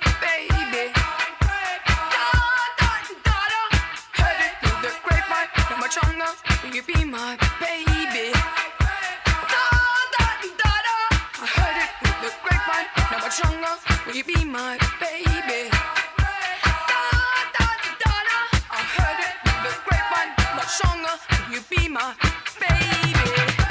baby. Da-da-da-da. Heard it through the grapevine. Not much longer will you be my baby. Da-da-da-da. I heard it through the grapevine. Not much longer will you be my baby. Da-da-da-da. I heard it through the grapevine. Much longer will you be my baby.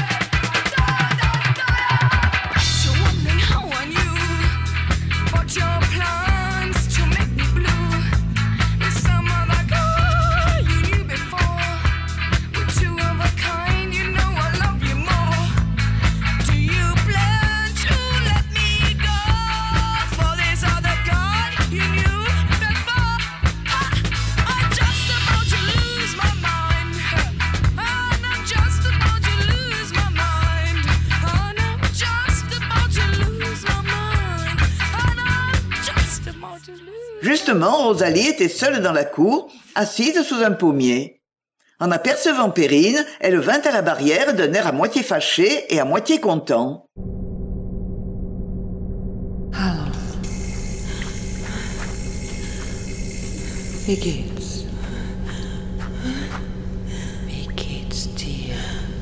You're wondering how I knew about your plans to make me blue. There's some other guy you knew before. We're two of a kind, you know I love you more. Do you plan to let me go for this other guy you knew before? I'm just about to lose my mind. And I'm just about to lose my mind. And I'm just about to lose my mind. And I'm just about to lose. Justement, Rosalie était seule dans la cour, assise sous un pommier. En apercevant Perrine, elle vint à la barrière d'un air à moitié fâché et à moitié content. Hallo. Wie geht's? Wie geht's dir?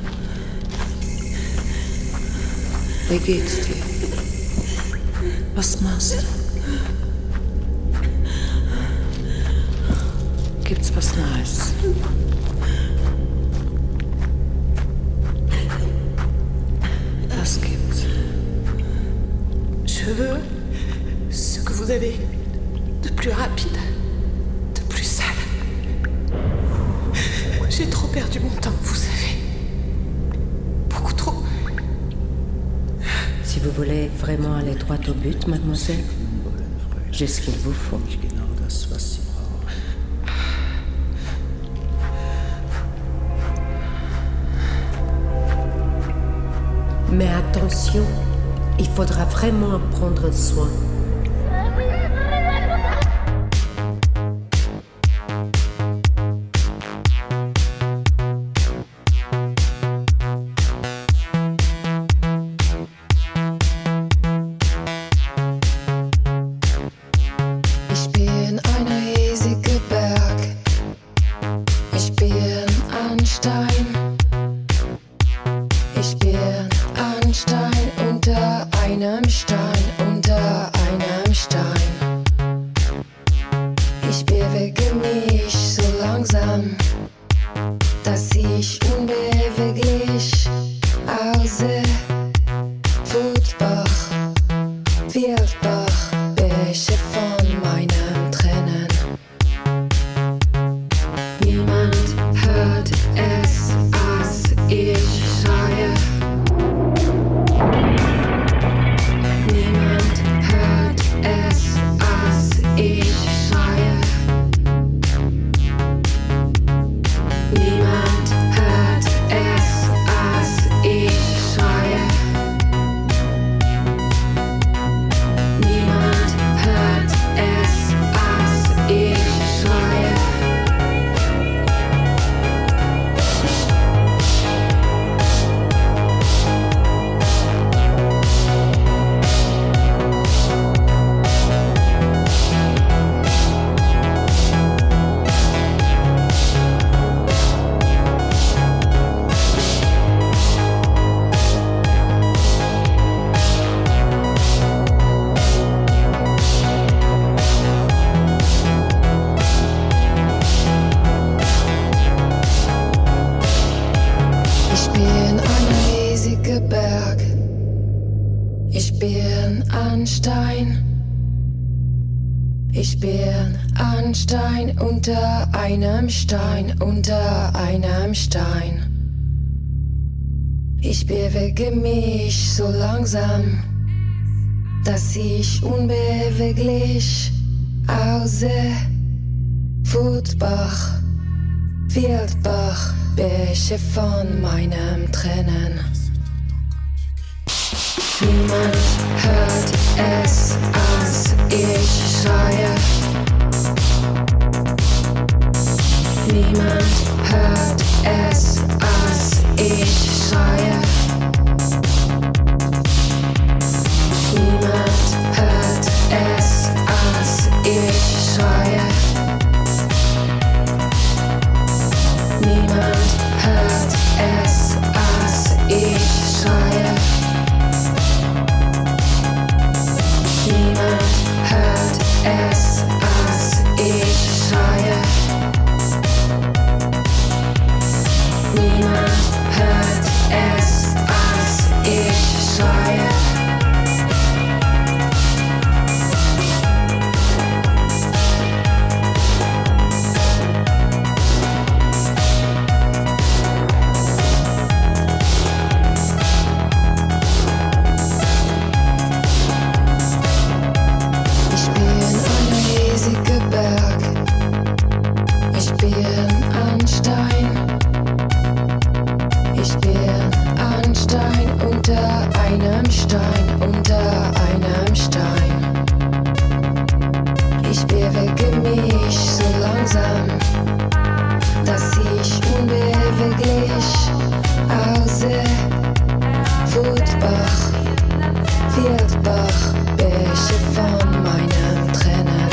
Wie geht's dir? Was machst du? Gibt's was Neues? Was gibt's? Je veux ce que vous avez de plus rapide, de plus sale. J'ai trop perdu mon temps, vous savez. Beaucoup trop. Si vous voulez vraiment aller droit au but, mademoiselle, j'ai ce qu'il vous faut. Mais attention, il faudra vraiment en prendre soin. Ich bin ein riesiger Berg. Ich bin ein Stein. Ich bin ein Stein unter einem Stein, unter einem Stein. Ich bewege mich so langsam, dass ich unbeweglich aussehe. Wutbach, Wildbach, Bäche von meinen Tränen. Niemand hört es, als ich schreie. Niemand hört es, als ich schreie. Niemand hört es, als ich schreie. Niemand hört es, als ich schreie. Ich bin ein riesiger Berg. Ich bin ein Stein. Ich bin ein Stein unter einem Stein, unter einem Stein. Ich bewege mich so langsam, dass ich unbeweglich aussehe. Wutbach, Wildbach, Bäche von meinen Tränen. Niemand hört es, als ich schreie. Niemand hört es, als ich schreie. Niemand hört es, als Ich bewege mich so langsam, dass ich unbeweglich aussehe. Wutbach, Wildbach, Bäche von meinen Tränen.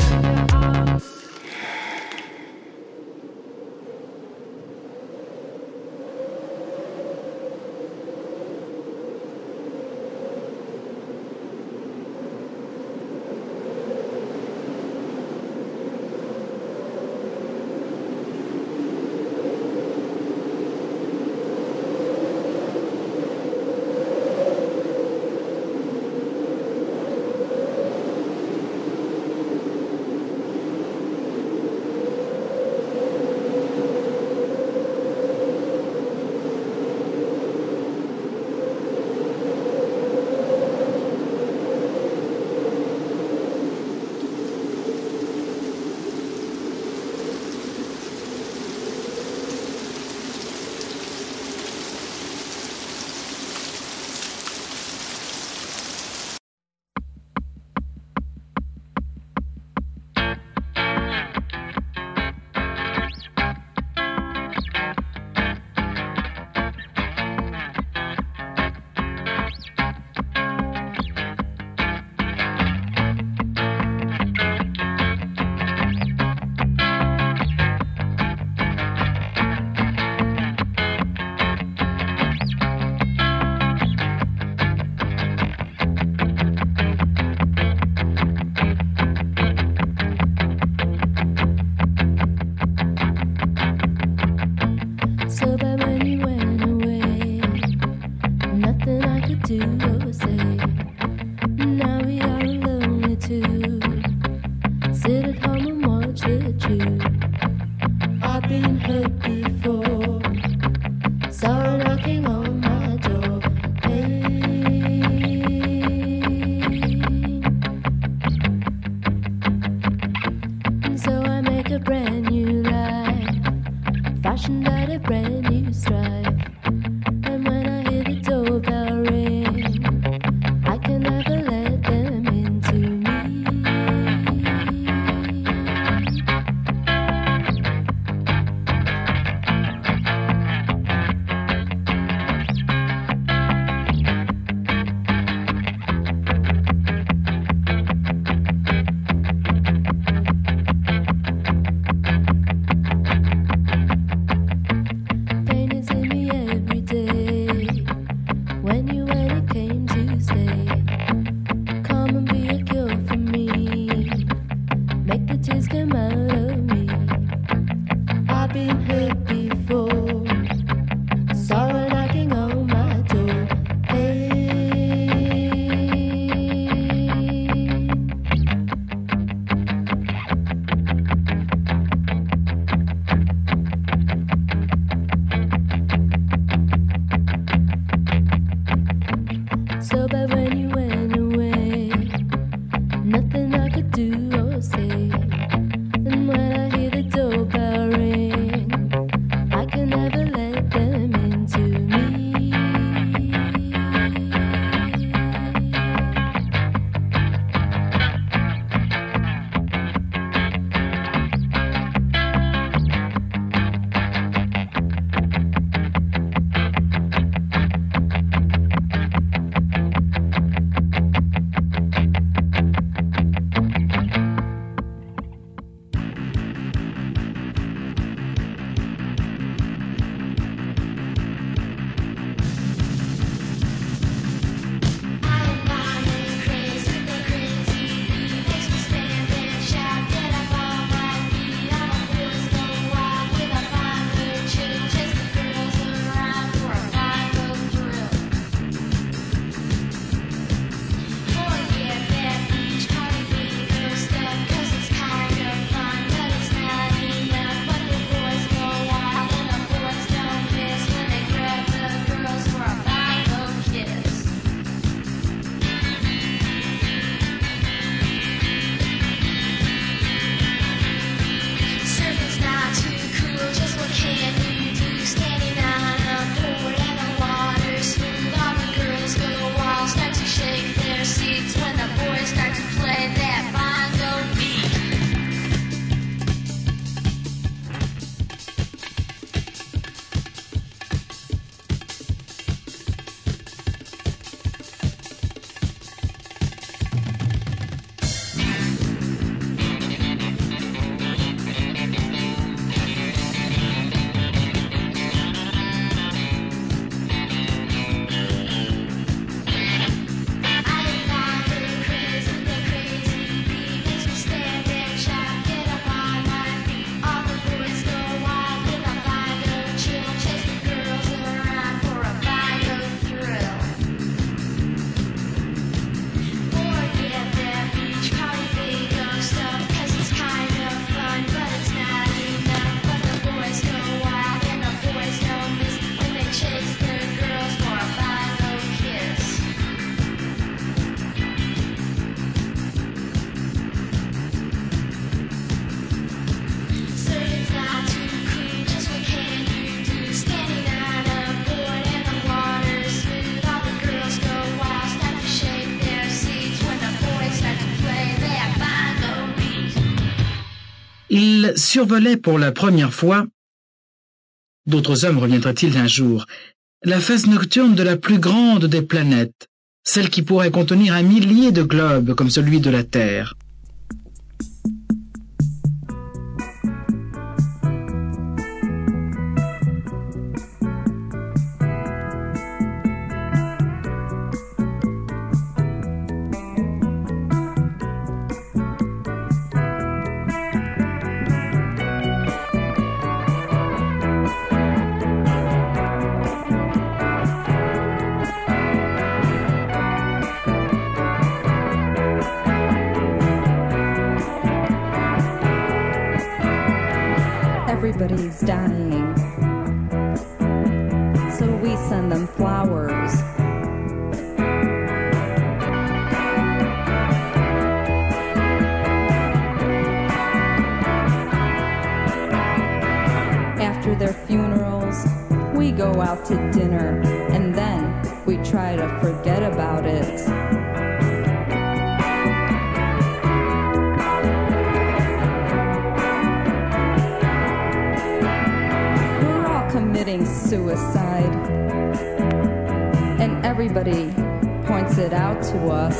Il survolait pour la première fois, d'autres hommes reviendraient-ils un jour, la face nocturne de la plus grande des planètes, celle qui pourrait contenir 1 millier de globes comme celui de la Terre. Everybody's dying, so we send them flowers. After their funerals, we go out to dinner, and then we try to forget about it. Committing suicide, and everybody points it out to us.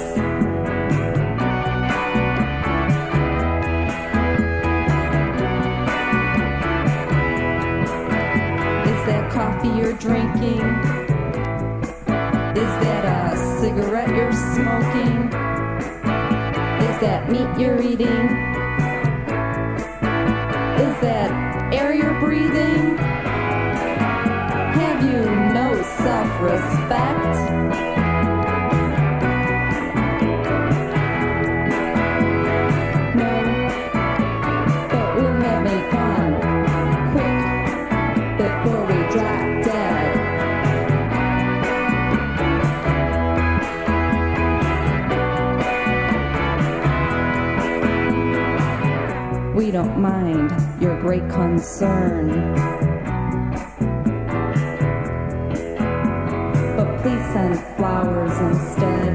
Is that coffee you're drinking? Is that a cigarette you're smoking? Is that meat you're eating? Is that air you're breathing? Have you no self-respect? No, but we're having fun. Quick, before we drop dead. We don't mind your great concern, please send flowers instead.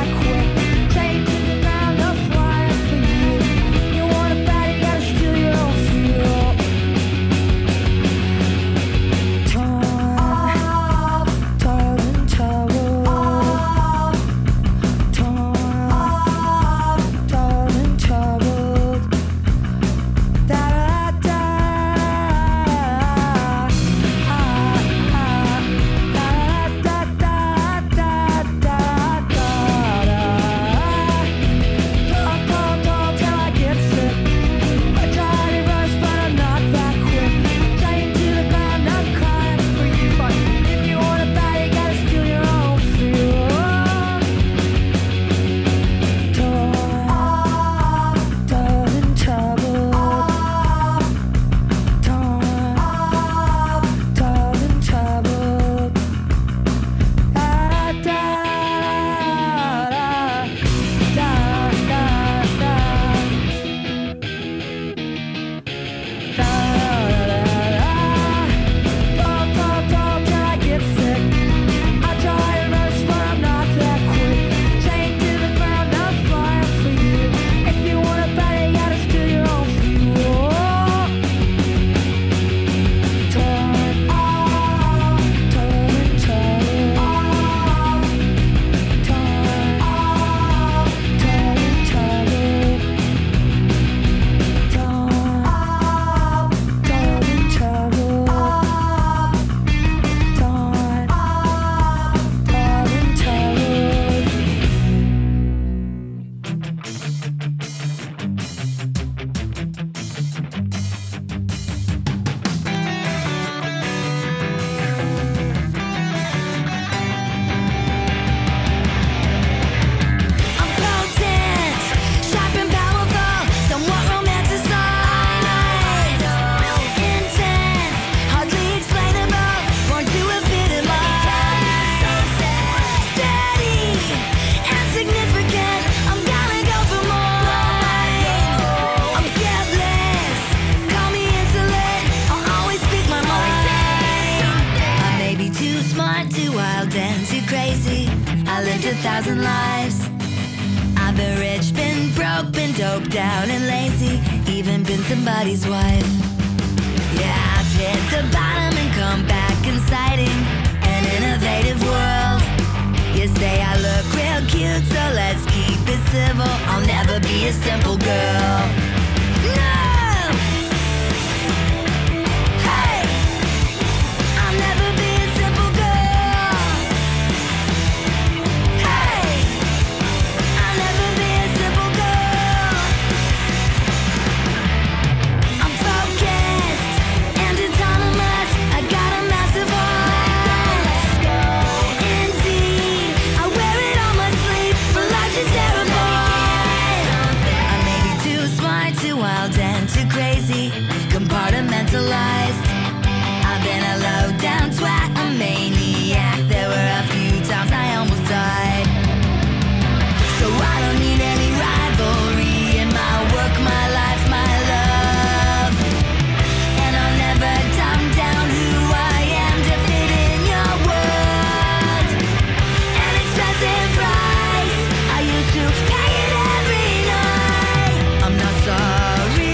You want a body, gotta steal your own smart, too wild, and too crazy. I lived 1,000 lives. I've been rich, been broke, been doped down and lazy, even been somebody's wife. Yeah, I've hit the bottom and come back inciting an innovative world. You say I look real cute, so let's keep it civil. I'll never be a simple girl. No! Hey! I'll never be a simple girl. Hey! I'll never be a simple girl. I'm focused and autonomous. I got a massive heart. Indeed, I wear it on my sleeve for life is terrible. I may be too smart, too wild, and too crazy, compartmentalized. I've been a low-down twat, a maniac. There were a few times I almost died. So I don't need any rivalry in my work, my life, my love. And I'll never dumb down who I am to fit in your world. An expensive price, I used to pay it every night. I'm not sorry,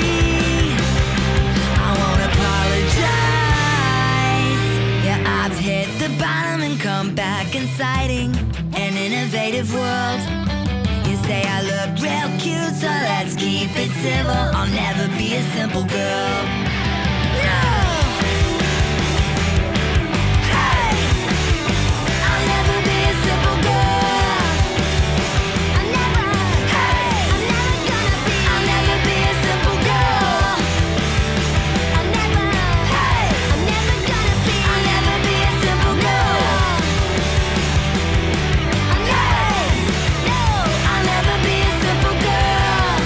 I won't apologize. Yeah, I've hit the bottom and come back inciting an innovative world. You say I look real cute, so let's keep it civil. I'll never be a simple girl. No! Hey! I'll never be a simple girl. I'll never. Hey! I'll never be a simple girl. I'll never. Hey! I'll never be a simple girl. Hey! No! I'll never be a simple girl.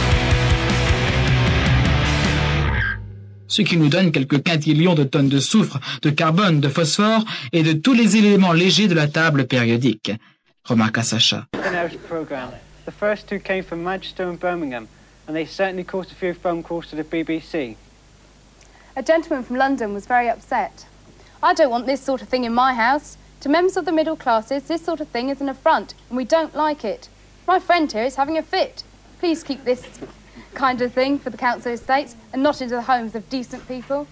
Ce qui nous donne quelques quintillions de tonnes de soufre, de carbone, de phosphore et de tous les éléments légers de la table périodique, remarqua Sacha. Program. The first two came from Manchester and Birmingham, and they certainly caused a few phone calls to the BBC. A gentleman from London was very upset. I don't want this sort of thing in my house. To members of the middle classes, this sort of thing is an affront, and we don't like it. My friend here is having a fit. Please keep this kind of thing for the council estates and not into the homes of decent people.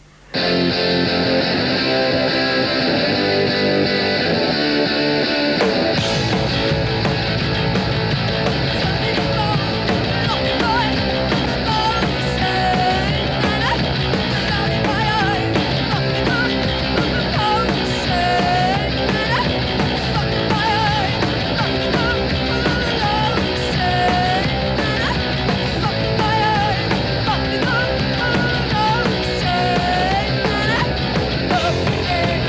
Hey!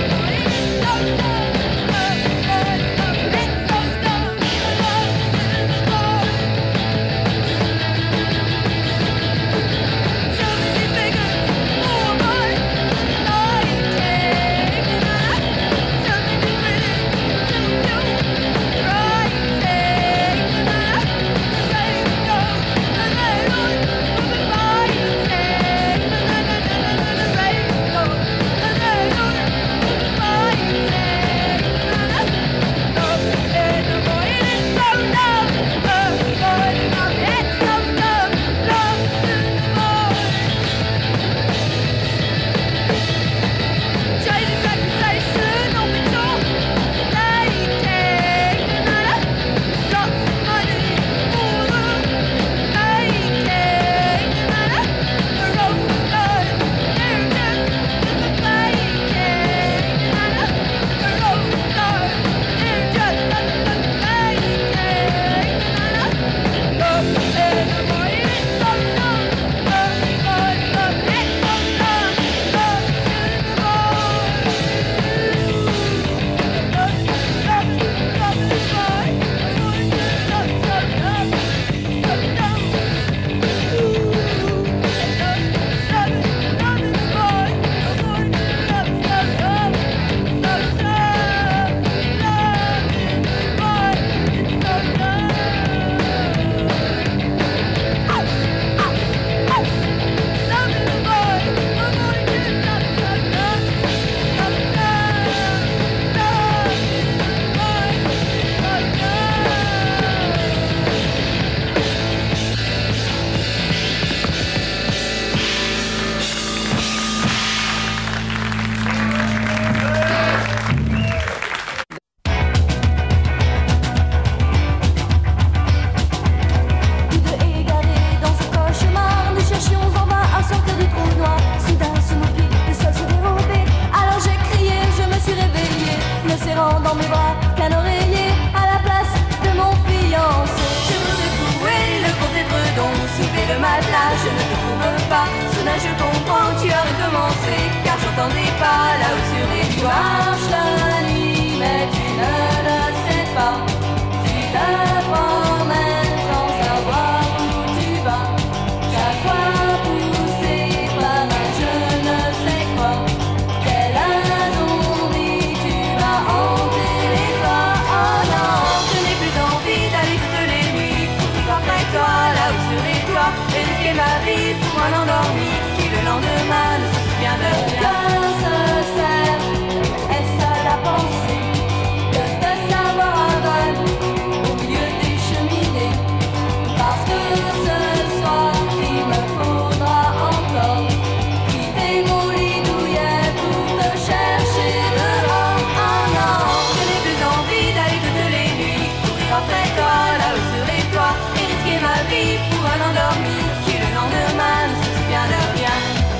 prends dans mes bras qu'un oreiller à la place de mon fiancé. Je veux secouer le gros édredon, soulever le matelas, je ne te trouve pas. Soudain je comprends que tu as recommencé, car j'entends des pas là-haut sur les toits. Marche la nuit, mais tu ne le sais pas. Tu te promènes sans savoir où tu vas. Chaque fois poussé par un je ne sais quoi. Tel un zombie, tu vas hanter les toits. Oh non, je n'ai plus envie d'aller toutes les nuits courir après toi là-haut sur les toits et risquer ma vie pour un endormi qui le lendemain ne se souvient de rien. Que se sert, est-ce à la pensée de te savoir aveugle au milieu des cheminées? Parce que ce soir il me faudra encore quitter mon lit douillet pour te chercher dehors. Oh non, je n'ai plus envie d'aller toutes les nuits courir après toi là-haut sur les toits et risquer ma vie pour un endormi qui le lendemain ne se souvient de rien.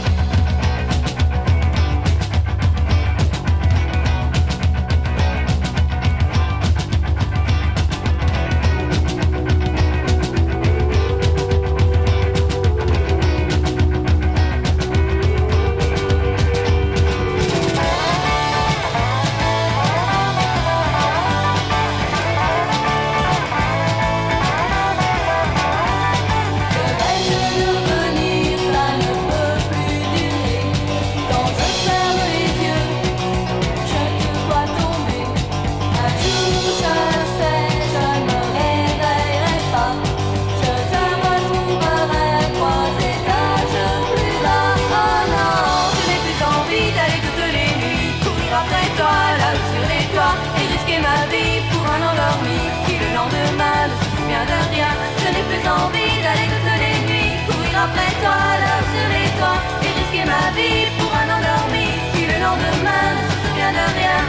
Après toi, là sur les toits, et risquer ma vie pour un endormi qui le lendemain ne se souvient de rien.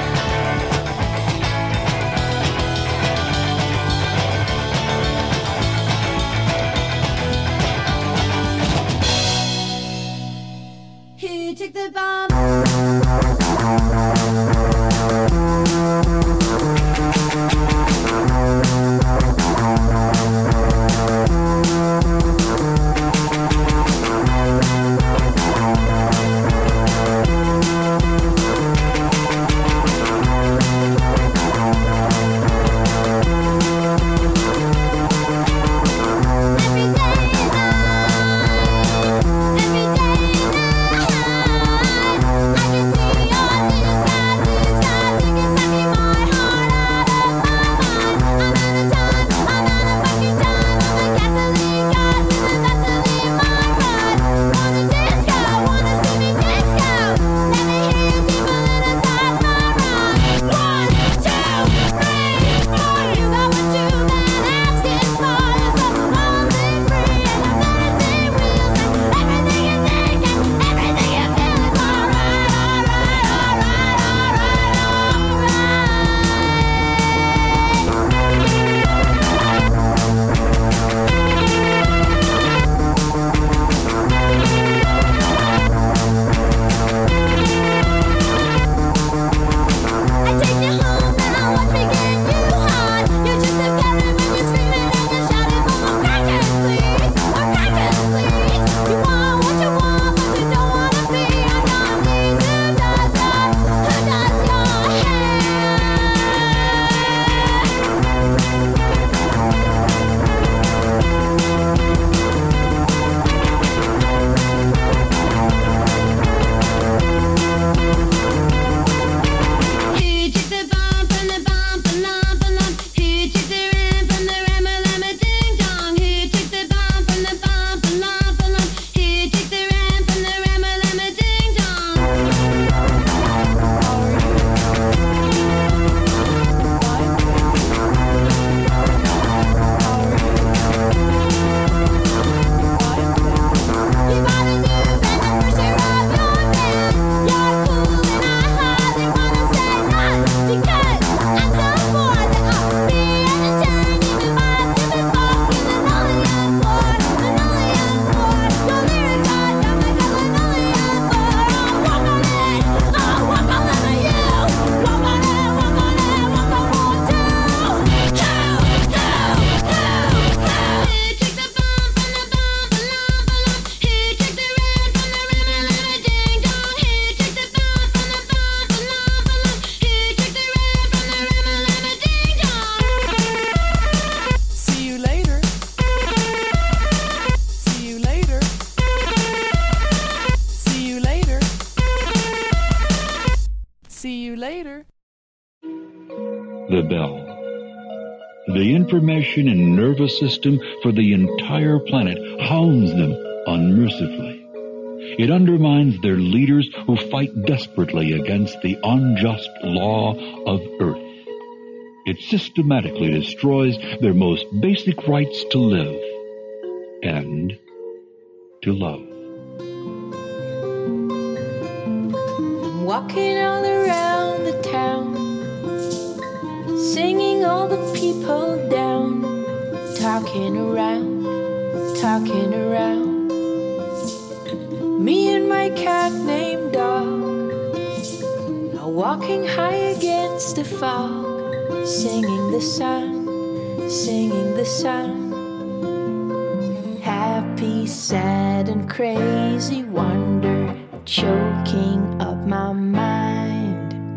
He took the bomb. the bell. The information and nervous system for the entire planet hounds them unmercifully. It undermines their leaders who fight desperately against the unjust law of Earth. It systematically destroys their most basic rights to live and to love. I'm walking all around the town, singing all the people down, talking around, talking around. Me and my cat named Dog are walking high against the fog, singing the sun, singing the sun. Happy, sad and crazy wonder choking up my mind.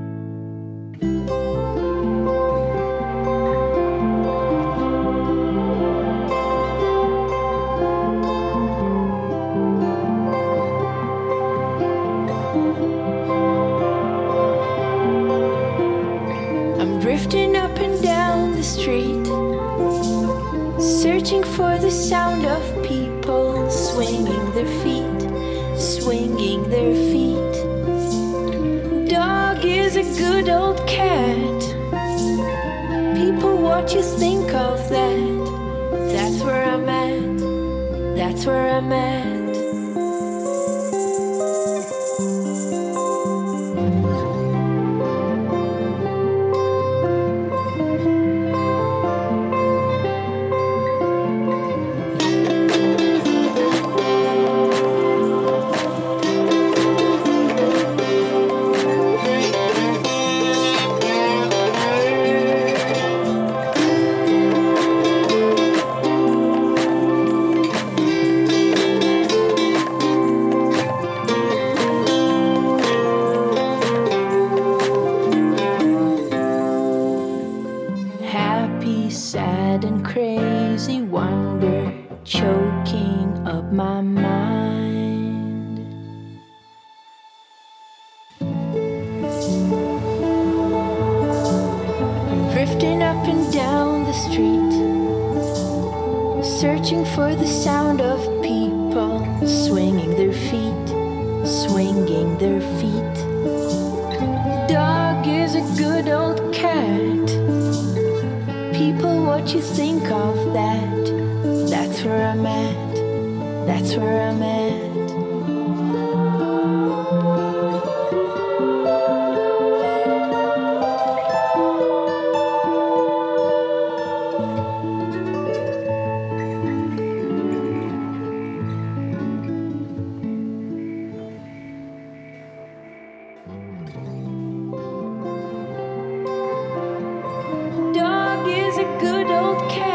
I'm drifting up and down the street, searching for the sound of people swinging their feet, swinging their feet. Dog is a good old cat. People, what you think of that? That's where I'm at, that's where I'm at. Happy, sad and crazy wonder choking up my mind. I'm drifting up and down the street, searching for the sound of people swinging their feet, swinging their feet. Dog is a good old cat. People, what you think of that? That's where I'm at, that's where I'm at. Dog is a good old cat.